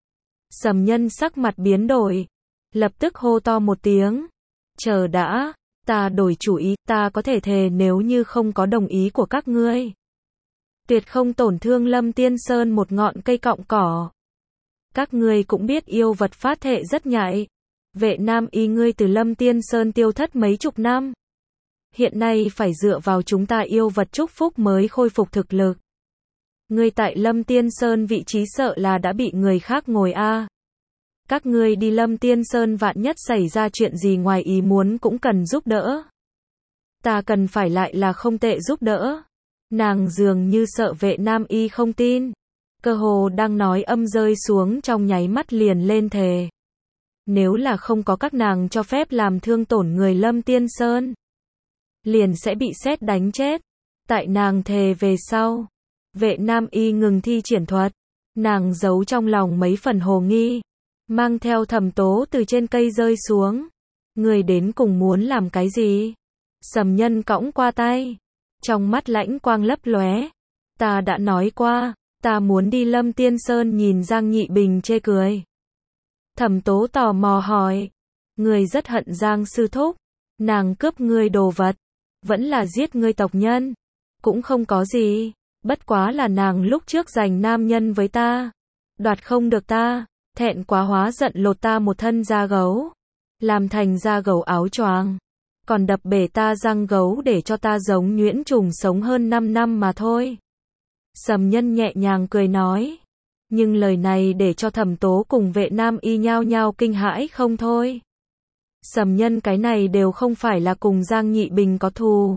Sầm Nhân sắc mặt biến đổi. Lập tức hô to một tiếng. Chờ đã, ta đổi chủ ý, ta có thể thề nếu như không có đồng ý của các ngươi. Tuyệt không tổn thương Lâm Tiên Sơn một ngọn cây cọng cỏ. Các ngươi cũng biết yêu vật phát thệ rất nhạy. Vệ Nam Y ngươi từ Lâm Tiên Sơn tiêu thất mấy chục năm. Hiện nay phải dựa vào chúng ta yêu vật chúc phúc mới khôi phục thực lực. Ngươi tại Lâm Tiên Sơn vị trí sợ là đã bị người khác ngồi a. Các ngươi đi Lâm Tiên Sơn vạn nhất xảy ra chuyện gì ngoài ý muốn cũng cần giúp đỡ. Ta cần phải lại là không tệ giúp đỡ. Nàng dường như sợ Vệ Nam Y không tin. Cơ hồ đang nói âm rơi xuống trong nháy mắt liền lên thề. Nếu là không có các nàng cho phép làm thương tổn người Lâm Tiên Sơn, liền sẽ bị sét đánh chết. Tại nàng thề về sau, Vệ Nam Y ngừng thi triển thuật. Nàng giấu trong lòng mấy phần hồ nghi. Mang theo Thẩm Tố từ trên cây rơi xuống. Người đến cùng muốn làm cái gì? Sầm Nhân cõng qua tay. Trong mắt lãnh quang lấp lóe. Ta đã nói qua, ta muốn đi Lâm Tiên Sơn nhìn Giang Nhị Bình chê cười. Thẩm Tố tò mò hỏi. Người rất hận Giang sư thúc. Nàng cướp ngươi đồ vật. Vẫn là giết ngươi tộc nhân. Cũng không có gì. Bất quá là nàng lúc trước giành nam nhân với ta. Đoạt không được ta. Thẹn quá hóa giận lột ta một thân da gấu. Làm thành da gấu áo choàng. Còn đập bể ta răng gấu để cho ta giống nhuyễn trùng sống hơn 5 năm mà thôi. Sầm Nhân nhẹ nhàng cười nói. Nhưng lời này để cho Thẩm Tố cùng Vệ Nam Y nhao nhao kinh hãi không thôi. Sầm Nhân cái này đều không phải là cùng Giang Nhị Bình có thù.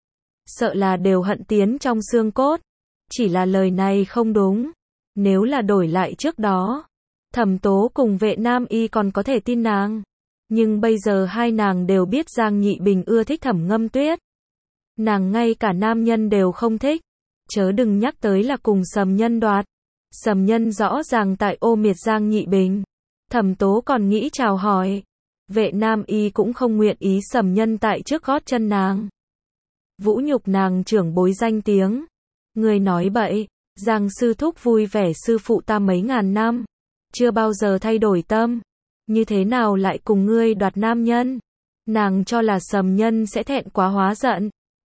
Sợ là đều hận tiến trong xương cốt. Chỉ là lời này không đúng. Nếu là đổi lại trước đó, Thẩm Tố cùng Vệ Nam Y còn có thể tin nàng. Nhưng bây giờ hai nàng đều biết Giang Nhị Bình ưa thích Thẩm Ngâm Tuyết. Nàng ngay cả nam nhân đều không thích. Chớ đừng nhắc tới là cùng Sầm Nhân đoạt. Sầm Nhân rõ ràng tại ô miệt Giang Nhị Bình. Thẩm Tố còn nghĩ chào hỏi. Vệ Nam Y cũng không nguyện ý Sầm Nhân tại trước gót chân nàng. Vũ nhục nàng trưởng bối danh tiếng. Người nói bậy, Giang sư thúc vui vẻ sư phụ ta mấy ngàn năm. Chưa bao giờ thay đổi tâm. Như thế nào lại cùng ngươi đoạt nam nhân? Nàng cho là Sầm Nhân sẽ thẹn quá hóa giận.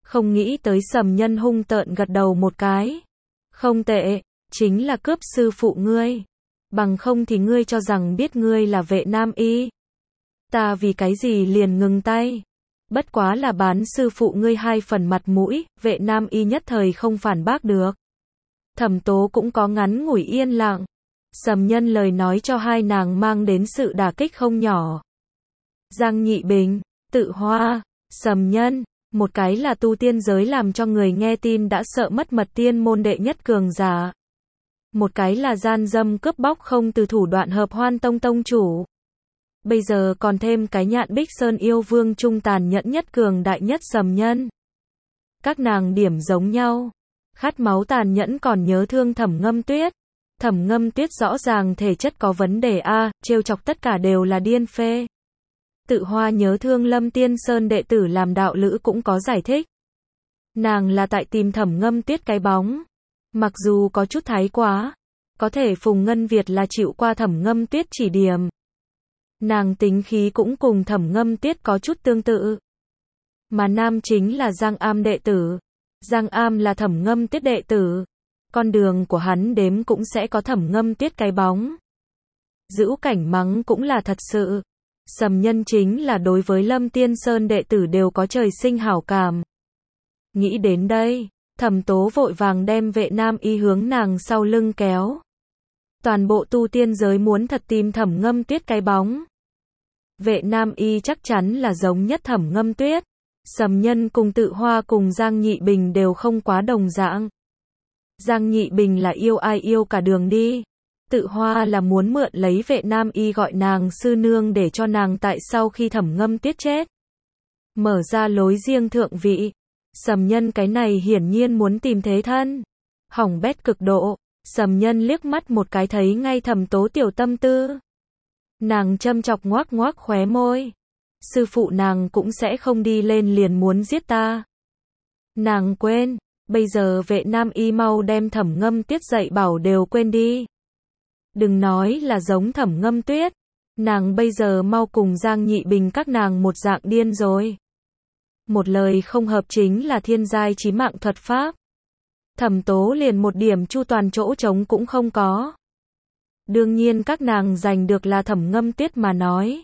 Không nghĩ tới Sầm Nhân hung tợn gật đầu một cái. Không tệ, chính là cướp sư phụ ngươi. Bằng không thì ngươi cho rằng biết ngươi là Vệ Nam Y. Ta vì cái gì liền ngừng tay. Bất quá là bán sư phụ ngươi 2 phần mặt mũi, Vệ Nam Y nhất thời không phản bác được. Thẩm Tố cũng có ngắn ngủi yên lặng. Sầm Nhân lời nói cho hai nàng mang đến sự đả kích không nhỏ. Giang Nhị Bình, Tự Hoa, Sầm Nhân, một cái là tu tiên giới làm cho người nghe tin đã sợ mất mật tiên môn đệ nhất cường giả. Một cái là gian dâm cướp bóc không từ thủ đoạn Hợp Hoan Tông tông chủ. Bây giờ còn thêm cái Nhạn Bích Sơn yêu vương trung tàn nhẫn nhất cường đại nhất Sầm Nhân. Các nàng điểm giống nhau. Khát máu tàn nhẫn còn nhớ thương Thẩm Ngâm Tuyết. Thẩm Ngâm Tuyết rõ ràng thể chất có vấn đề a, trêu chọc tất cả đều là điên phê. Tự Hoa nhớ thương Lâm Tiên Sơn đệ tử làm đạo lữ cũng có giải thích. Nàng là tại tìm Thẩm Ngâm Tuyết cái bóng. Mặc dù có chút thái quá, có thể Phùng Ngân Việt là chịu qua Thẩm Ngâm Tuyết chỉ điểm. Nàng tính khí cũng cùng Thẩm Ngâm Tuyết có chút tương tự. Mà nam chính là Giang Am đệ tử. Giang Am là Thẩm Ngâm Tuyết đệ tử. Con đường của hắn đếm cũng sẽ có Thẩm Ngâm Tuyết cái bóng. Dữu Cảnh mắng cũng là thật sự. Sầm Nhân chính là đối với Lâm Tiên Sơn đệ tử đều có trời sinh hảo cảm. Nghĩ đến đây, Thẩm Tố vội vàng đem Vệ Nam Y hướng nàng sau lưng kéo. Toàn bộ tu tiên giới muốn thật tìm Thẩm Ngâm Tuyết cái bóng. Vệ Nam Y chắc chắn là giống nhất Thẩm Ngâm Tuyết. Sầm Nhân cùng Tự Hoa cùng Giang Nhị Bình đều không quá đồng dạng. Giang Nhị Bình là yêu ai yêu cả đường đi. Tự Hoa là muốn mượn lấy Vệ Nam Y gọi nàng sư nương để cho nàng tại sau khi Thẩm Ngâm Tuyết chết. Mở ra lối riêng thượng vị. Sầm Nhân cái này hiển nhiên muốn tìm thế thân. Hỏng bét cực độ. Sầm Nhân liếc mắt một cái thấy ngay Thẩm Tố tiểu tâm tư. Nàng châm chọc ngoác ngoác khóe môi. Sư phụ nàng cũng sẽ không đi lên liền muốn giết ta. Nàng quên. Bây giờ Vệ Nam Y mau đem Thẩm Ngâm Tuyết dạy bảo đều quên đi. Đừng nói là giống Thẩm Ngâm Tuyết. Nàng bây giờ mau cùng Giang Nhị Bình các nàng một dạng điên rồi. Một lời không hợp chính là thiên giai chí mạng thuật pháp. Thẩm Tố liền một điểm chu toàn chỗ trống cũng không có. Đương nhiên các nàng giành được là Thẩm Ngâm Tuyết mà nói.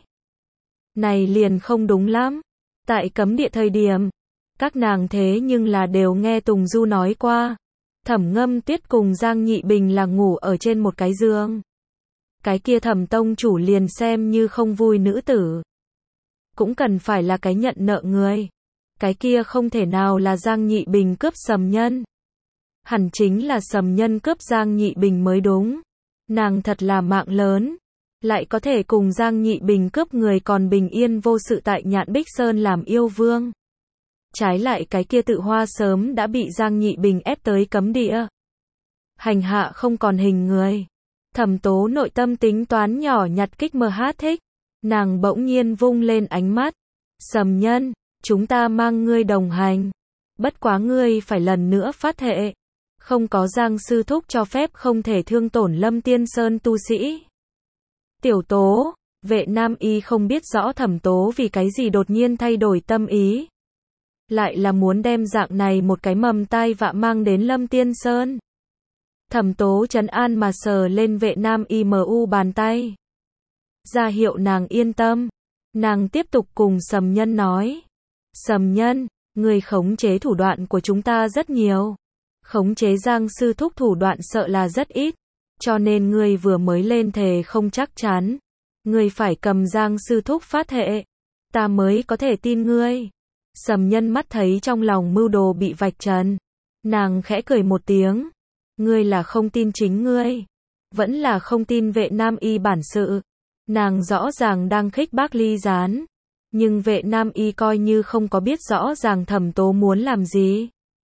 Này liền không đúng lắm. Tại cấm địa thời điểm, các nàng thế nhưng là đều nghe Tùng Du nói qua. Thẩm Ngâm Tuyết cùng Giang Nhị Bình là ngủ ở trên một cái giường. Cái kia Thẩm tông chủ liền xem như không vui nữ tử. Cũng cần phải là cái nhận nợ người. Cái kia không thể nào là Giang Nhị Bình cướp Sầm Nhân. Hẳn chính là Sầm Nhân cướp Giang Nhị Bình mới đúng. Nàng thật là mạng lớn. Lại có thể cùng Giang Nhị Bình cướp người còn bình yên vô sự tại Nhạn Bích Sơn làm yêu vương. Trái lại cái kia Tự Hoa sớm đã bị Giang Nhị Bình ép tới cấm địa. Hành hạ không còn hình người. Thẩm Tố nội tâm tính toán nhỏ nhặt kích MH thích. Nàng bỗng nhiên vung lên ánh mắt. Sầm Nhân, chúng ta mang ngươi đồng hành. Bất quá ngươi phải lần nữa phát thệ. Không có Giang sư thúc cho phép không thể thương tổn Lâm Tiên Sơn tu sĩ. Tiểu Tố, Vệ Nam Y không biết rõ Thẩm Tố vì cái gì đột nhiên thay đổi tâm ý. Lại là muốn đem dạng này một cái mầm tai vạ mang đến Lâm Tiên Sơn. Thẩm Tố trấn an mà sờ lên Vệ Nam Y mu bàn tay. Ra hiệu nàng yên tâm. Nàng tiếp tục cùng Sầm Nhân nói. Sầm Nhân, người khống chế thủ đoạn của chúng ta rất nhiều. Khống chế Giang sư thúc thủ đoạn sợ là rất ít. Cho nên ngươi vừa mới lên thề không chắc chắn. Ngươi phải cầm Giang sư thúc phát thệ. Ta mới có thể tin ngươi. Sầm Nhân mắt thấy trong lòng mưu đồ bị vạch trần. Nàng khẽ cười một tiếng. Ngươi là không tin chính ngươi. Vẫn là không tin Vệ Nam Y bản sự. Nàng rõ ràng đang khích bác ly gián. Nhưng Vệ Nam Y coi như không có biết rõ ràng Thẩm Tố muốn làm gì.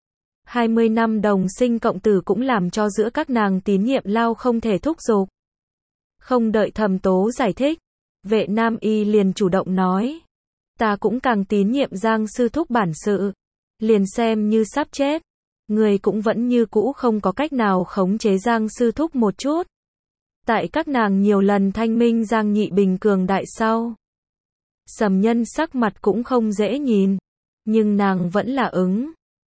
20 năm đồng sinh cộng tử cũng làm cho giữa các nàng tín nhiệm lao không thể thúc giục. Không đợi Thẩm Tố giải thích, Vệ Nam Y liền chủ động nói. Ta cũng càng tín nhiệm Giang sư thúc bản sự. Liền xem như sắp chết. Người cũng vẫn như cũ không có cách nào khống chế Giang sư thúc một chút. Tại các nàng nhiều lần thanh minh Giang Nhị Bình cường đại sau. Sầm Nhân sắc mặt cũng không dễ nhìn. Nhưng nàng vẫn là ứng.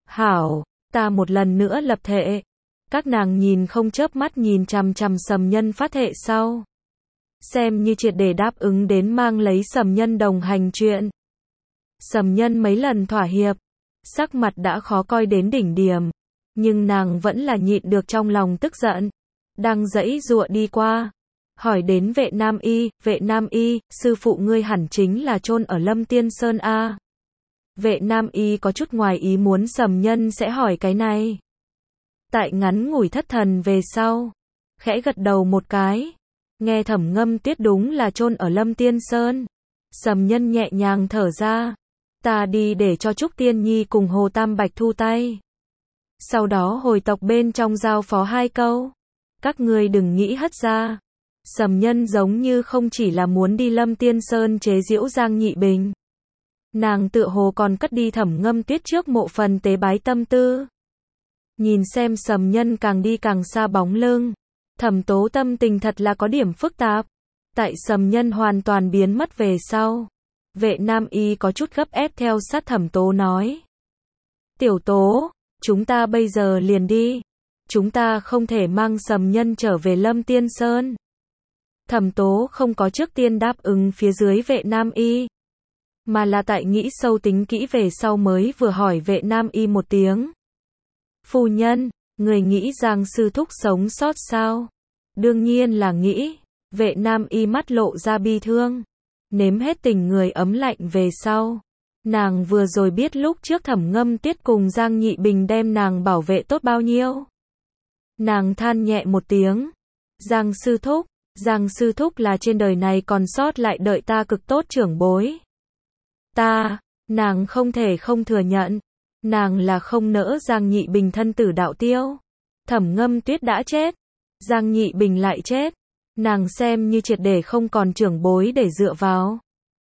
Hảo, ta một lần nữa lập thệ. Các nàng nhìn không chớp mắt nhìn chằm chằm Sầm Nhân phát thệ sau. Xem như triệt để đáp ứng đến mang lấy Sầm Nhân đồng hành chuyện. Sầm Nhân mấy lần thỏa hiệp, sắc mặt đã khó coi đến đỉnh điểm, nhưng nàng vẫn là nhịn được trong lòng tức giận, đang giãy giụa đi qua, hỏi đến Vệ Nam Y, sư phụ ngươi hẳn chính là chôn ở Lâm Tiên Sơn a. Vệ Nam Y có chút ngoài ý muốn Sầm Nhân sẽ hỏi cái này. Tại ngắn ngủi thất thần về sau, khẽ gật đầu một cái, nghe Thẩm Ngâm Tuyết đúng là chôn ở Lâm Tiên Sơn. Sầm Nhân nhẹ nhàng thở ra, ta đi để cho Trúc Tiên Nhi cùng Hồ Tam Bạch thu tay. Sau đó hồi tộc bên trong giao phó 2 câu. Các ngươi đừng nghĩ hất ra. Sầm Nhân giống như không chỉ là muốn đi Lâm Tiên Sơn chế giễu Giang Nhị Bình. Nàng tựa hồ còn cất đi Thẩm Ngâm Tuyết trước mộ phần tế bái tâm tư. Nhìn xem Sầm Nhân càng đi càng xa bóng lưng. Thẩm Tố tâm tình thật là có điểm phức tạp. Tại Sầm Nhân hoàn toàn biến mất về sau. Vệ Nam Y có chút gấp ép theo sát Thẩm Tố nói. Tiểu Tố, chúng ta bây giờ liền đi. Chúng ta không thể mang Sầm Nhân trở về Lâm Tiên Sơn. Thẩm Tố không có trước tiên đáp ứng phía dưới Vệ Nam Y, mà là tại nghĩ sâu tính kỹ về sau mới vừa hỏi Vệ Nam Y một tiếng. Phu nhân, người nghĩ Giang sư thúc sống sót sao? Đương nhiên là nghĩ. Vệ Nam Y mắt lộ ra bi thương. Nếm hết tình người ấm lạnh về sau. Nàng vừa rồi biết lúc trước Thẩm Ngâm Tuyết cùng Giang Nhị Bình đem nàng bảo vệ tốt bao nhiêu. Nàng than nhẹ một tiếng. Giang sư thúc là trên đời này còn sót lại đợi ta cực tốt trưởng bối. Nàng không thể không thừa nhận. Nàng là không nỡ Giang Nhị Bình thân tử đạo tiêu. Thẩm Ngâm Tuyết đã chết. Giang Nhị Bình lại chết. Nàng xem như triệt để không còn trưởng bối để dựa vào.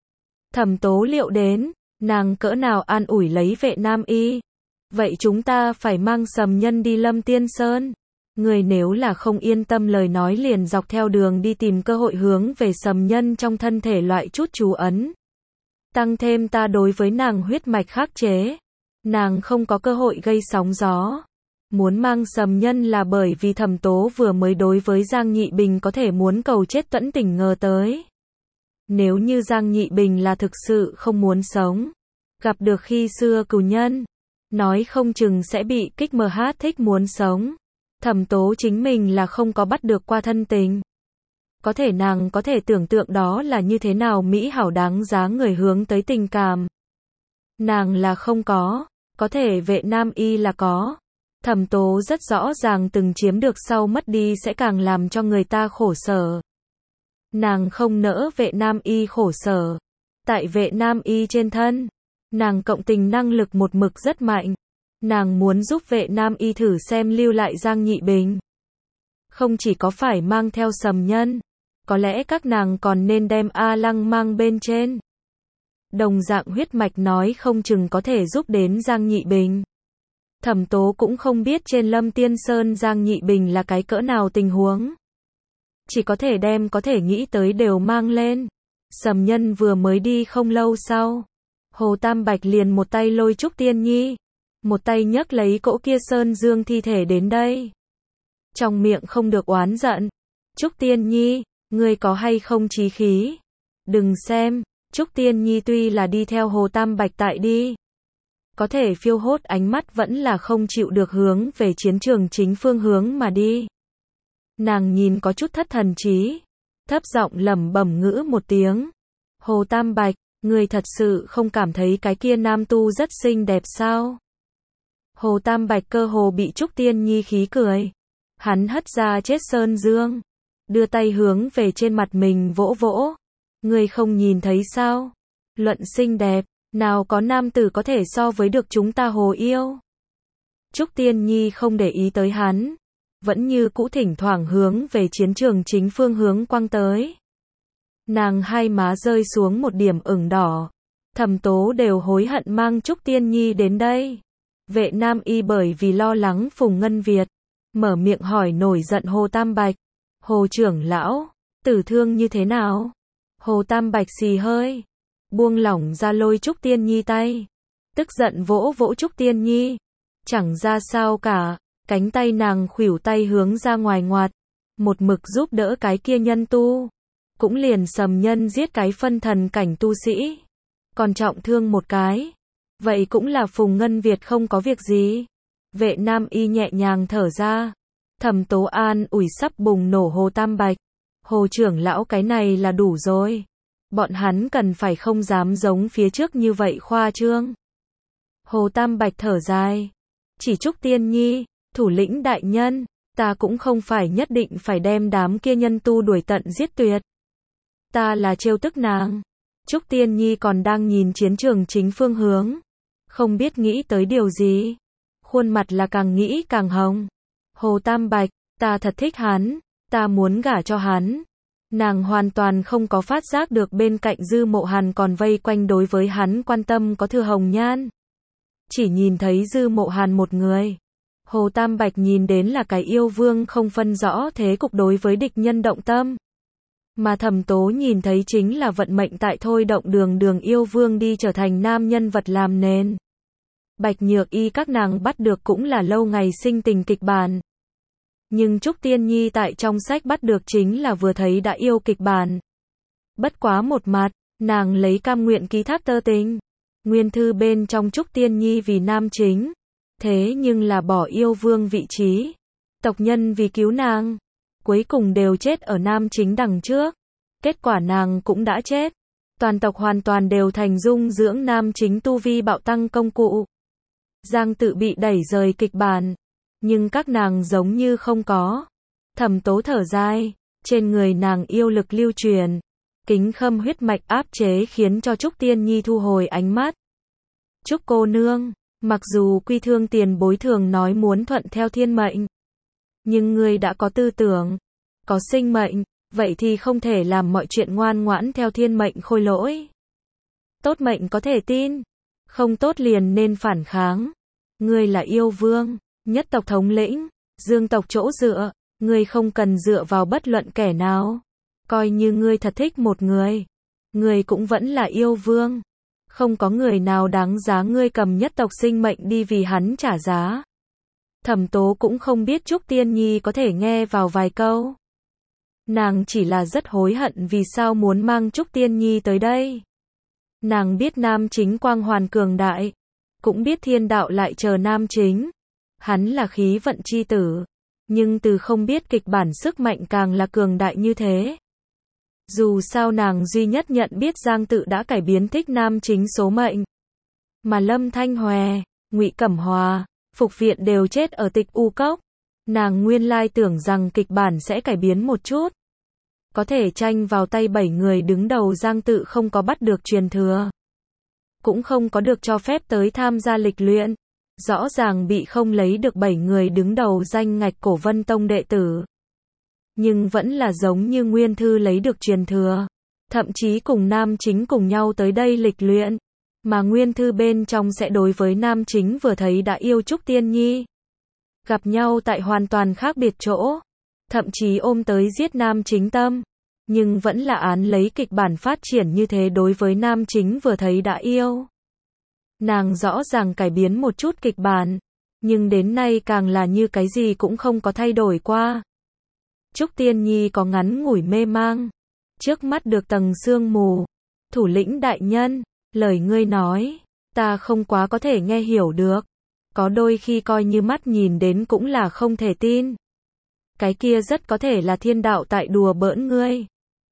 Thẩm Tố liệu đến, nàng cỡ nào an ủi lấy Vệ Nam Y. Vậy chúng ta phải mang Sầm Nhân đi Lâm Tiên Sơn. Người nếu là không yên tâm lời nói liền dọc theo đường đi tìm cơ hội hướng về Sầm Nhân trong thân thể loại chút chú ấn. Tăng thêm ta đối với nàng huyết mạch khắc chế. Nàng không có cơ hội gây sóng gió. Muốn mang Sầm Nhân là bởi vì Thẩm Tố vừa mới đối với Giang Nhị Bình có thể muốn cầu chết tuẫn tỉnh ngờ tới. Nếu như Giang Nhị Bình là thực sự không muốn sống, gặp được khi xưa cừu nhân, nói không chừng sẽ bị kích MH thích muốn sống. Thẩm Tố chính mình là không có bắt được qua thân tình. Có thể nàng có thể tưởng tượng đó là như thế nào mỹ hảo đáng giá người hướng tới tình cảm. Nàng là không có thể Vệ Nam Y là có. Thẩm Tố rất rõ ràng từng chiếm được sau mất đi sẽ càng làm cho người ta khổ sở. Nàng không nỡ Vệ Nam Y khổ sở. Tại Vệ Nam Y trên thân, nàng cộng tình năng lực một mực rất mạnh. Nàng muốn giúp Vệ Nam Y thử xem lưu lại Giang Nhị Bình. Không chỉ có phải mang theo Sầm Nhân, có lẽ các nàng còn nên đem A Lăng mang bên trên. Đồng dạng huyết mạch nói không chừng có thể giúp đến Giang Nhị Bình. Thẩm Tố cũng không biết trên Lâm Tiên Sơn Giang Nhị Bình là cái cỡ nào tình huống. Chỉ có thể đem có thể nghĩ tới đều mang lên. Sầm Nhân vừa mới đi không lâu sau. Hồ Tam Bạch liền một tay lôi Trúc Tiên Nhi. Một tay nhấc lấy cỗ kia Sơn Dương thi thể đến đây. Trong miệng không được oán giận. Trúc Tiên Nhi, ngươi có hay không chí khí? Đừng xem, Trúc Tiên Nhi tuy là đi theo Hồ Tam Bạch tại đi. Có thể phiêu hốt ánh mắt vẫn là không chịu được hướng về chiến trường chính phương hướng mà đi. Nàng nhìn có chút thất thần trí. Thấp giọng lẩm bẩm ngữ một tiếng. Hồ Tam Bạch, ngươi thật sự không cảm thấy cái kia nam tu rất xinh đẹp sao? Hồ Tam Bạch cơ hồ bị Trúc Tiên Nhi khí cười. Hắn hất ra chết Sơn Dương. Đưa tay hướng về trên mặt mình vỗ vỗ. Ngươi không nhìn thấy sao? Luận xinh đẹp, nào có nam tử có thể so với được chúng ta Hồ yêu? Trúc Tiên Nhi không để ý tới hắn. Vẫn như cũ thỉnh thoảng hướng về chiến trường chính phương hướng quăng tới. Nàng hai má rơi xuống một điểm ửng đỏ. Thẩm Tố đều hối hận mang Trúc Tiên Nhi đến đây. Vệ Nam Y bởi vì lo lắng Phùng Ngân Việt, mở miệng hỏi nổi giận Hồ Tam Bạch. Hồ trưởng lão, tử thương như thế nào? Hồ Tam Bạch xì hơi, buông lỏng ra lôi Trúc Tiên Nhi tay. Tức giận vỗ vỗ Trúc Tiên Nhi. Chẳng ra sao cả, cánh tay nàng khuỷu tay hướng ra ngoài ngoặt, một mực giúp đỡ cái kia nhân tu. Cũng liền Sầm Nhân giết cái phân thần cảnh tu sĩ, còn trọng thương một cái. Vậy cũng là Phùng Ngân Việt không có việc gì. Vệ Nam Y nhẹ nhàng thở ra. Thẩm Tố an ủi sắp bùng nổ Hồ Tam Bạch. Hồ trưởng lão cái này là đủ rồi. Bọn hắn cần phải không dám giống phía trước như vậy khoa trương. Hồ Tam Bạch thở dài. Chỉ Trúc Tiên Nhi, thủ lĩnh đại nhân, ta cũng không phải nhất định phải đem đám kia nhân tu đuổi tận giết tuyệt. Ta là trêu tức nàng. Trúc Tiên Nhi còn đang nhìn chiến trường chính phương hướng. Không biết nghĩ tới điều gì. Khuôn mặt là càng nghĩ càng hồng. Hồ Tam Bạch, ta thật thích hắn, ta muốn gả cho hắn. Nàng hoàn toàn không có phát giác được bên cạnh Dư Mộ Hàn còn vây quanh đối với hắn quan tâm có Thừa Hồng Nhan. Chỉ nhìn thấy Dư Mộ Hàn một người. Hồ Tam Bạch nhìn đến là cái yêu vương không phân rõ thế cục đối với địch nhân động tâm. Mà Thẩm Tố nhìn thấy chính là vận mệnh tại thôi động đường yêu vương đi trở thành nam nhân vật làm nền. Bạch Nhược Y các nàng bắt được cũng là lâu ngày sinh tình kịch bản. Nhưng Trúc Tiên Nhi tại trong sách bắt được chính là vừa thấy đã yêu kịch bản. Bất quá một mặt, nàng lấy cam nguyện ký thác tơ tình. Nguyên thư bên trong Trúc Tiên Nhi vì nam chính. Thế nhưng là bỏ yêu vương vị trí. Tộc nhân vì cứu nàng. Cuối cùng đều chết ở nam chính đằng trước. Kết quả nàng cũng đã chết. Toàn tộc hoàn toàn đều thành dung dưỡng nam chính tu vi bạo tăng công cụ. Giang Tự bị đẩy rời kịch bản. Nhưng các nàng giống như không có. Thẩm Tố thở dài. Trên người nàng yêu lực lưu truyền. Kính khâm huyết mạch áp chế khiến cho Trúc Tiên Nhi thu hồi ánh mắt. Trúc cô nương, mặc dù Quy Thương tiền bối thường nói muốn thuận theo thiên mệnh. Nhưng ngươi đã có tư tưởng, có sinh mệnh, vậy thì không thể làm mọi chuyện ngoan ngoãn theo thiên mệnh khôi lỗi. Tốt mệnh có thể tin, không tốt liền nên phản kháng. Ngươi là yêu vương, nhất tộc thống lĩnh, dương tộc chỗ dựa, ngươi không cần dựa vào bất luận kẻ nào. Coi như ngươi thật thích một người, ngươi cũng vẫn là yêu vương. Không có người nào đáng giá ngươi cầm nhất tộc sinh mệnh đi vì hắn trả giá. Thẩm Tố cũng không biết Trúc Tiên Nhi có thể nghe vào vài câu. Nàng chỉ là rất hối hận vì sao muốn mang Trúc Tiên Nhi tới đây. Nàng biết nam chính quang hoàn cường đại, cũng biết thiên đạo lại chờ nam chính. Hắn là khí vận chi tử, nhưng từ không biết kịch bản sức mạnh càng là cường đại như thế. Dù sao nàng duy nhất nhận biết Giang Tự đã cải biến thích nam chính số mệnh. Mà Lâm Thanh Hòe, Ngụy Cẩm Hòa, Phục Viện đều chết ở Tịch U Cốc. Nàng nguyên lai tưởng rằng kịch bản sẽ cải biến một chút. Có thể tranh vào tay 7 người đứng đầu Giang Tự không có bắt được truyền thừa. Cũng không có được cho phép tới tham gia lịch luyện. Rõ ràng bị không lấy được 7 người đứng đầu danh ngạch Cổ Vân Tông đệ tử. Nhưng vẫn là giống như Nguyên Thư lấy được truyền thừa. Thậm chí cùng nam chính cùng nhau tới đây lịch luyện. Mà Nguyên Thư bên trong sẽ đối với nam chính vừa thấy đã yêu Trúc Tiên Nhi. Gặp nhau tại hoàn toàn khác biệt chỗ. Thậm chí ôm tới giết nam chính tâm. Nhưng vẫn là án lấy kịch bản phát triển như thế đối với nam chính vừa thấy đã yêu. Nàng rõ ràng cải biến một chút kịch bản. Nhưng đến nay càng là như cái gì cũng không có thay đổi qua. Trúc Tiên Nhi có ngắn ngủi mê mang. Trước mắt được tầng sương mù. Thủ lĩnh đại nhân, lời ngươi nói, ta không quá có thể nghe hiểu được. Có đôi khi coi như mắt nhìn đến cũng là không thể tin. Cái kia rất có thể là thiên đạo tại đùa bỡn ngươi.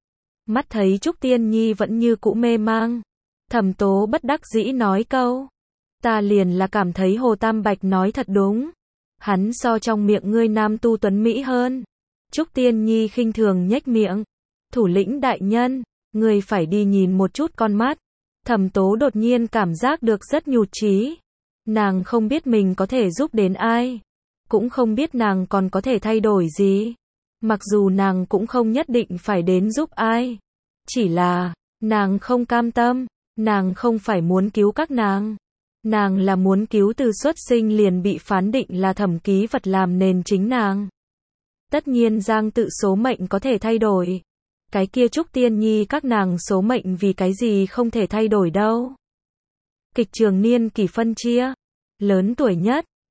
Mắt thấy Trúc Tiên Nhi vẫn như cũ mê mang. Thẩm Tố bất đắc dĩ nói câu. Ta liền là cảm thấy Hồ Tam Bạch nói thật đúng. Hắn so trong miệng ngươi nam tu tuấn Mỹ hơn. Trúc Tiên Nhi khinh thường nhếch miệng. Thủ lĩnh đại nhân, ngươi phải đi nhìn một chút con mắt. Thẩm Tố đột nhiên cảm giác được rất nhụt chí. Nàng không biết mình có thể giúp đến ai. Cũng không biết nàng còn có thể thay đổi gì. Mặc dù nàng cũng không nhất định phải đến giúp ai. Chỉ là, nàng không cam tâm. Nàng không phải muốn cứu các nàng. Nàng là muốn cứu từ xuất sinh liền bị phán định là thẩm ký vật làm nền chính nàng. Tất nhiên Giang Tự số mệnh có thể thay đổi. Cái kia Trúc Tiên Nhi các nàng số mệnh vì cái gì không thể thay đổi đâu. Kịch trường niên kỷ phân chia. Lớn tuổi nhất,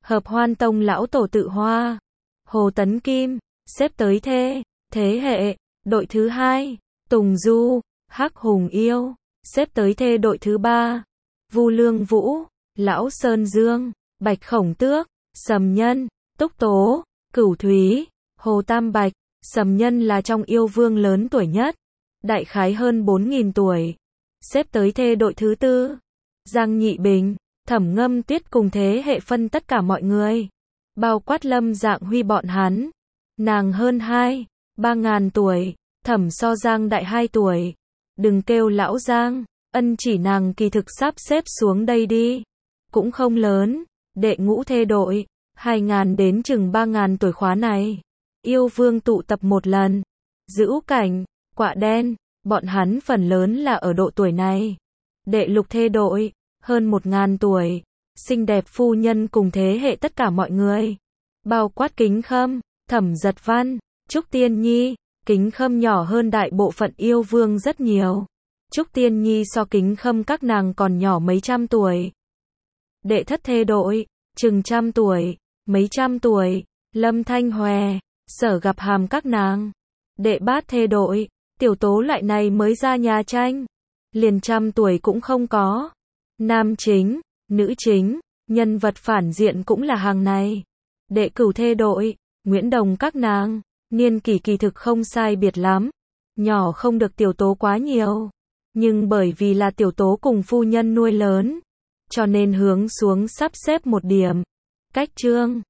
Hợp Hoan Tông lão tổ tự Hoa. Hồ Tấn Kim, xếp tới thế hệ, đội thứ 2. Tùng Du, Hắc Hùng Yêu, xếp tới đội thứ 3. Vu Lương Vũ, Lão Sơn Dương, Bạch Khổng Tước, Sầm Nhân, Túc Tố, Cửu Thúy, Hồ Tam Bạch. Sầm Nhân là trong yêu vương lớn tuổi nhất, đại khái hơn 4.000 tuổi, xếp tới đội thứ 4. Giang Nhị Bình, Thẩm Ngâm Tuyết cùng thế hệ phân tất cả mọi người, bao quát Lâm Dạng Huy bọn hắn. Nàng hơn 3 ngàn tuổi, Thẩm so Giang đại 2 tuổi. Đừng kêu lão Giang, ân chỉ nàng kỳ thực sắp xếp xuống đây đi. Cũng không lớn, đệ ngũ thê đội, 2.000 đến chừng 3.000 tuổi khóa này. Yêu vương tụ tập một lần. Dữ Cảnh, Quạ Đen, bọn hắn phần lớn là ở độ tuổi này. Đệ lục thê đội, hơn 1.000 tuổi. Xinh đẹp phu nhân cùng thế hệ tất cả mọi người. Bao quát Kính Khâm, Thẩm Giật Văn, Trúc Tiên Nhi. Kính Khâm nhỏ hơn đại bộ phận yêu vương rất nhiều. Trúc Tiên Nhi so Kính Khâm các nàng còn nhỏ mấy trăm tuổi. Đệ thất thê đội, chừng trăm tuổi, mấy trăm tuổi. Lâm Thanh Hòe, Sở Gặp Hàm các nàng. Đệ bát thê đội, Tiểu Tố loại này mới ra nhà tranh, liền trăm tuổi cũng không có. Nam chính, nữ chính, nhân vật phản diện cũng là hàng này. Đệ cửu thê đội, Nguyễn Đồng các nàng, niên kỷ kỳ thực không sai biệt lắm, nhỏ không được Tiểu Tố quá nhiều, nhưng bởi vì là Tiểu Tố cùng phu nhân nuôi lớn, cho nên hướng xuống sắp xếp một điểm. Cách chương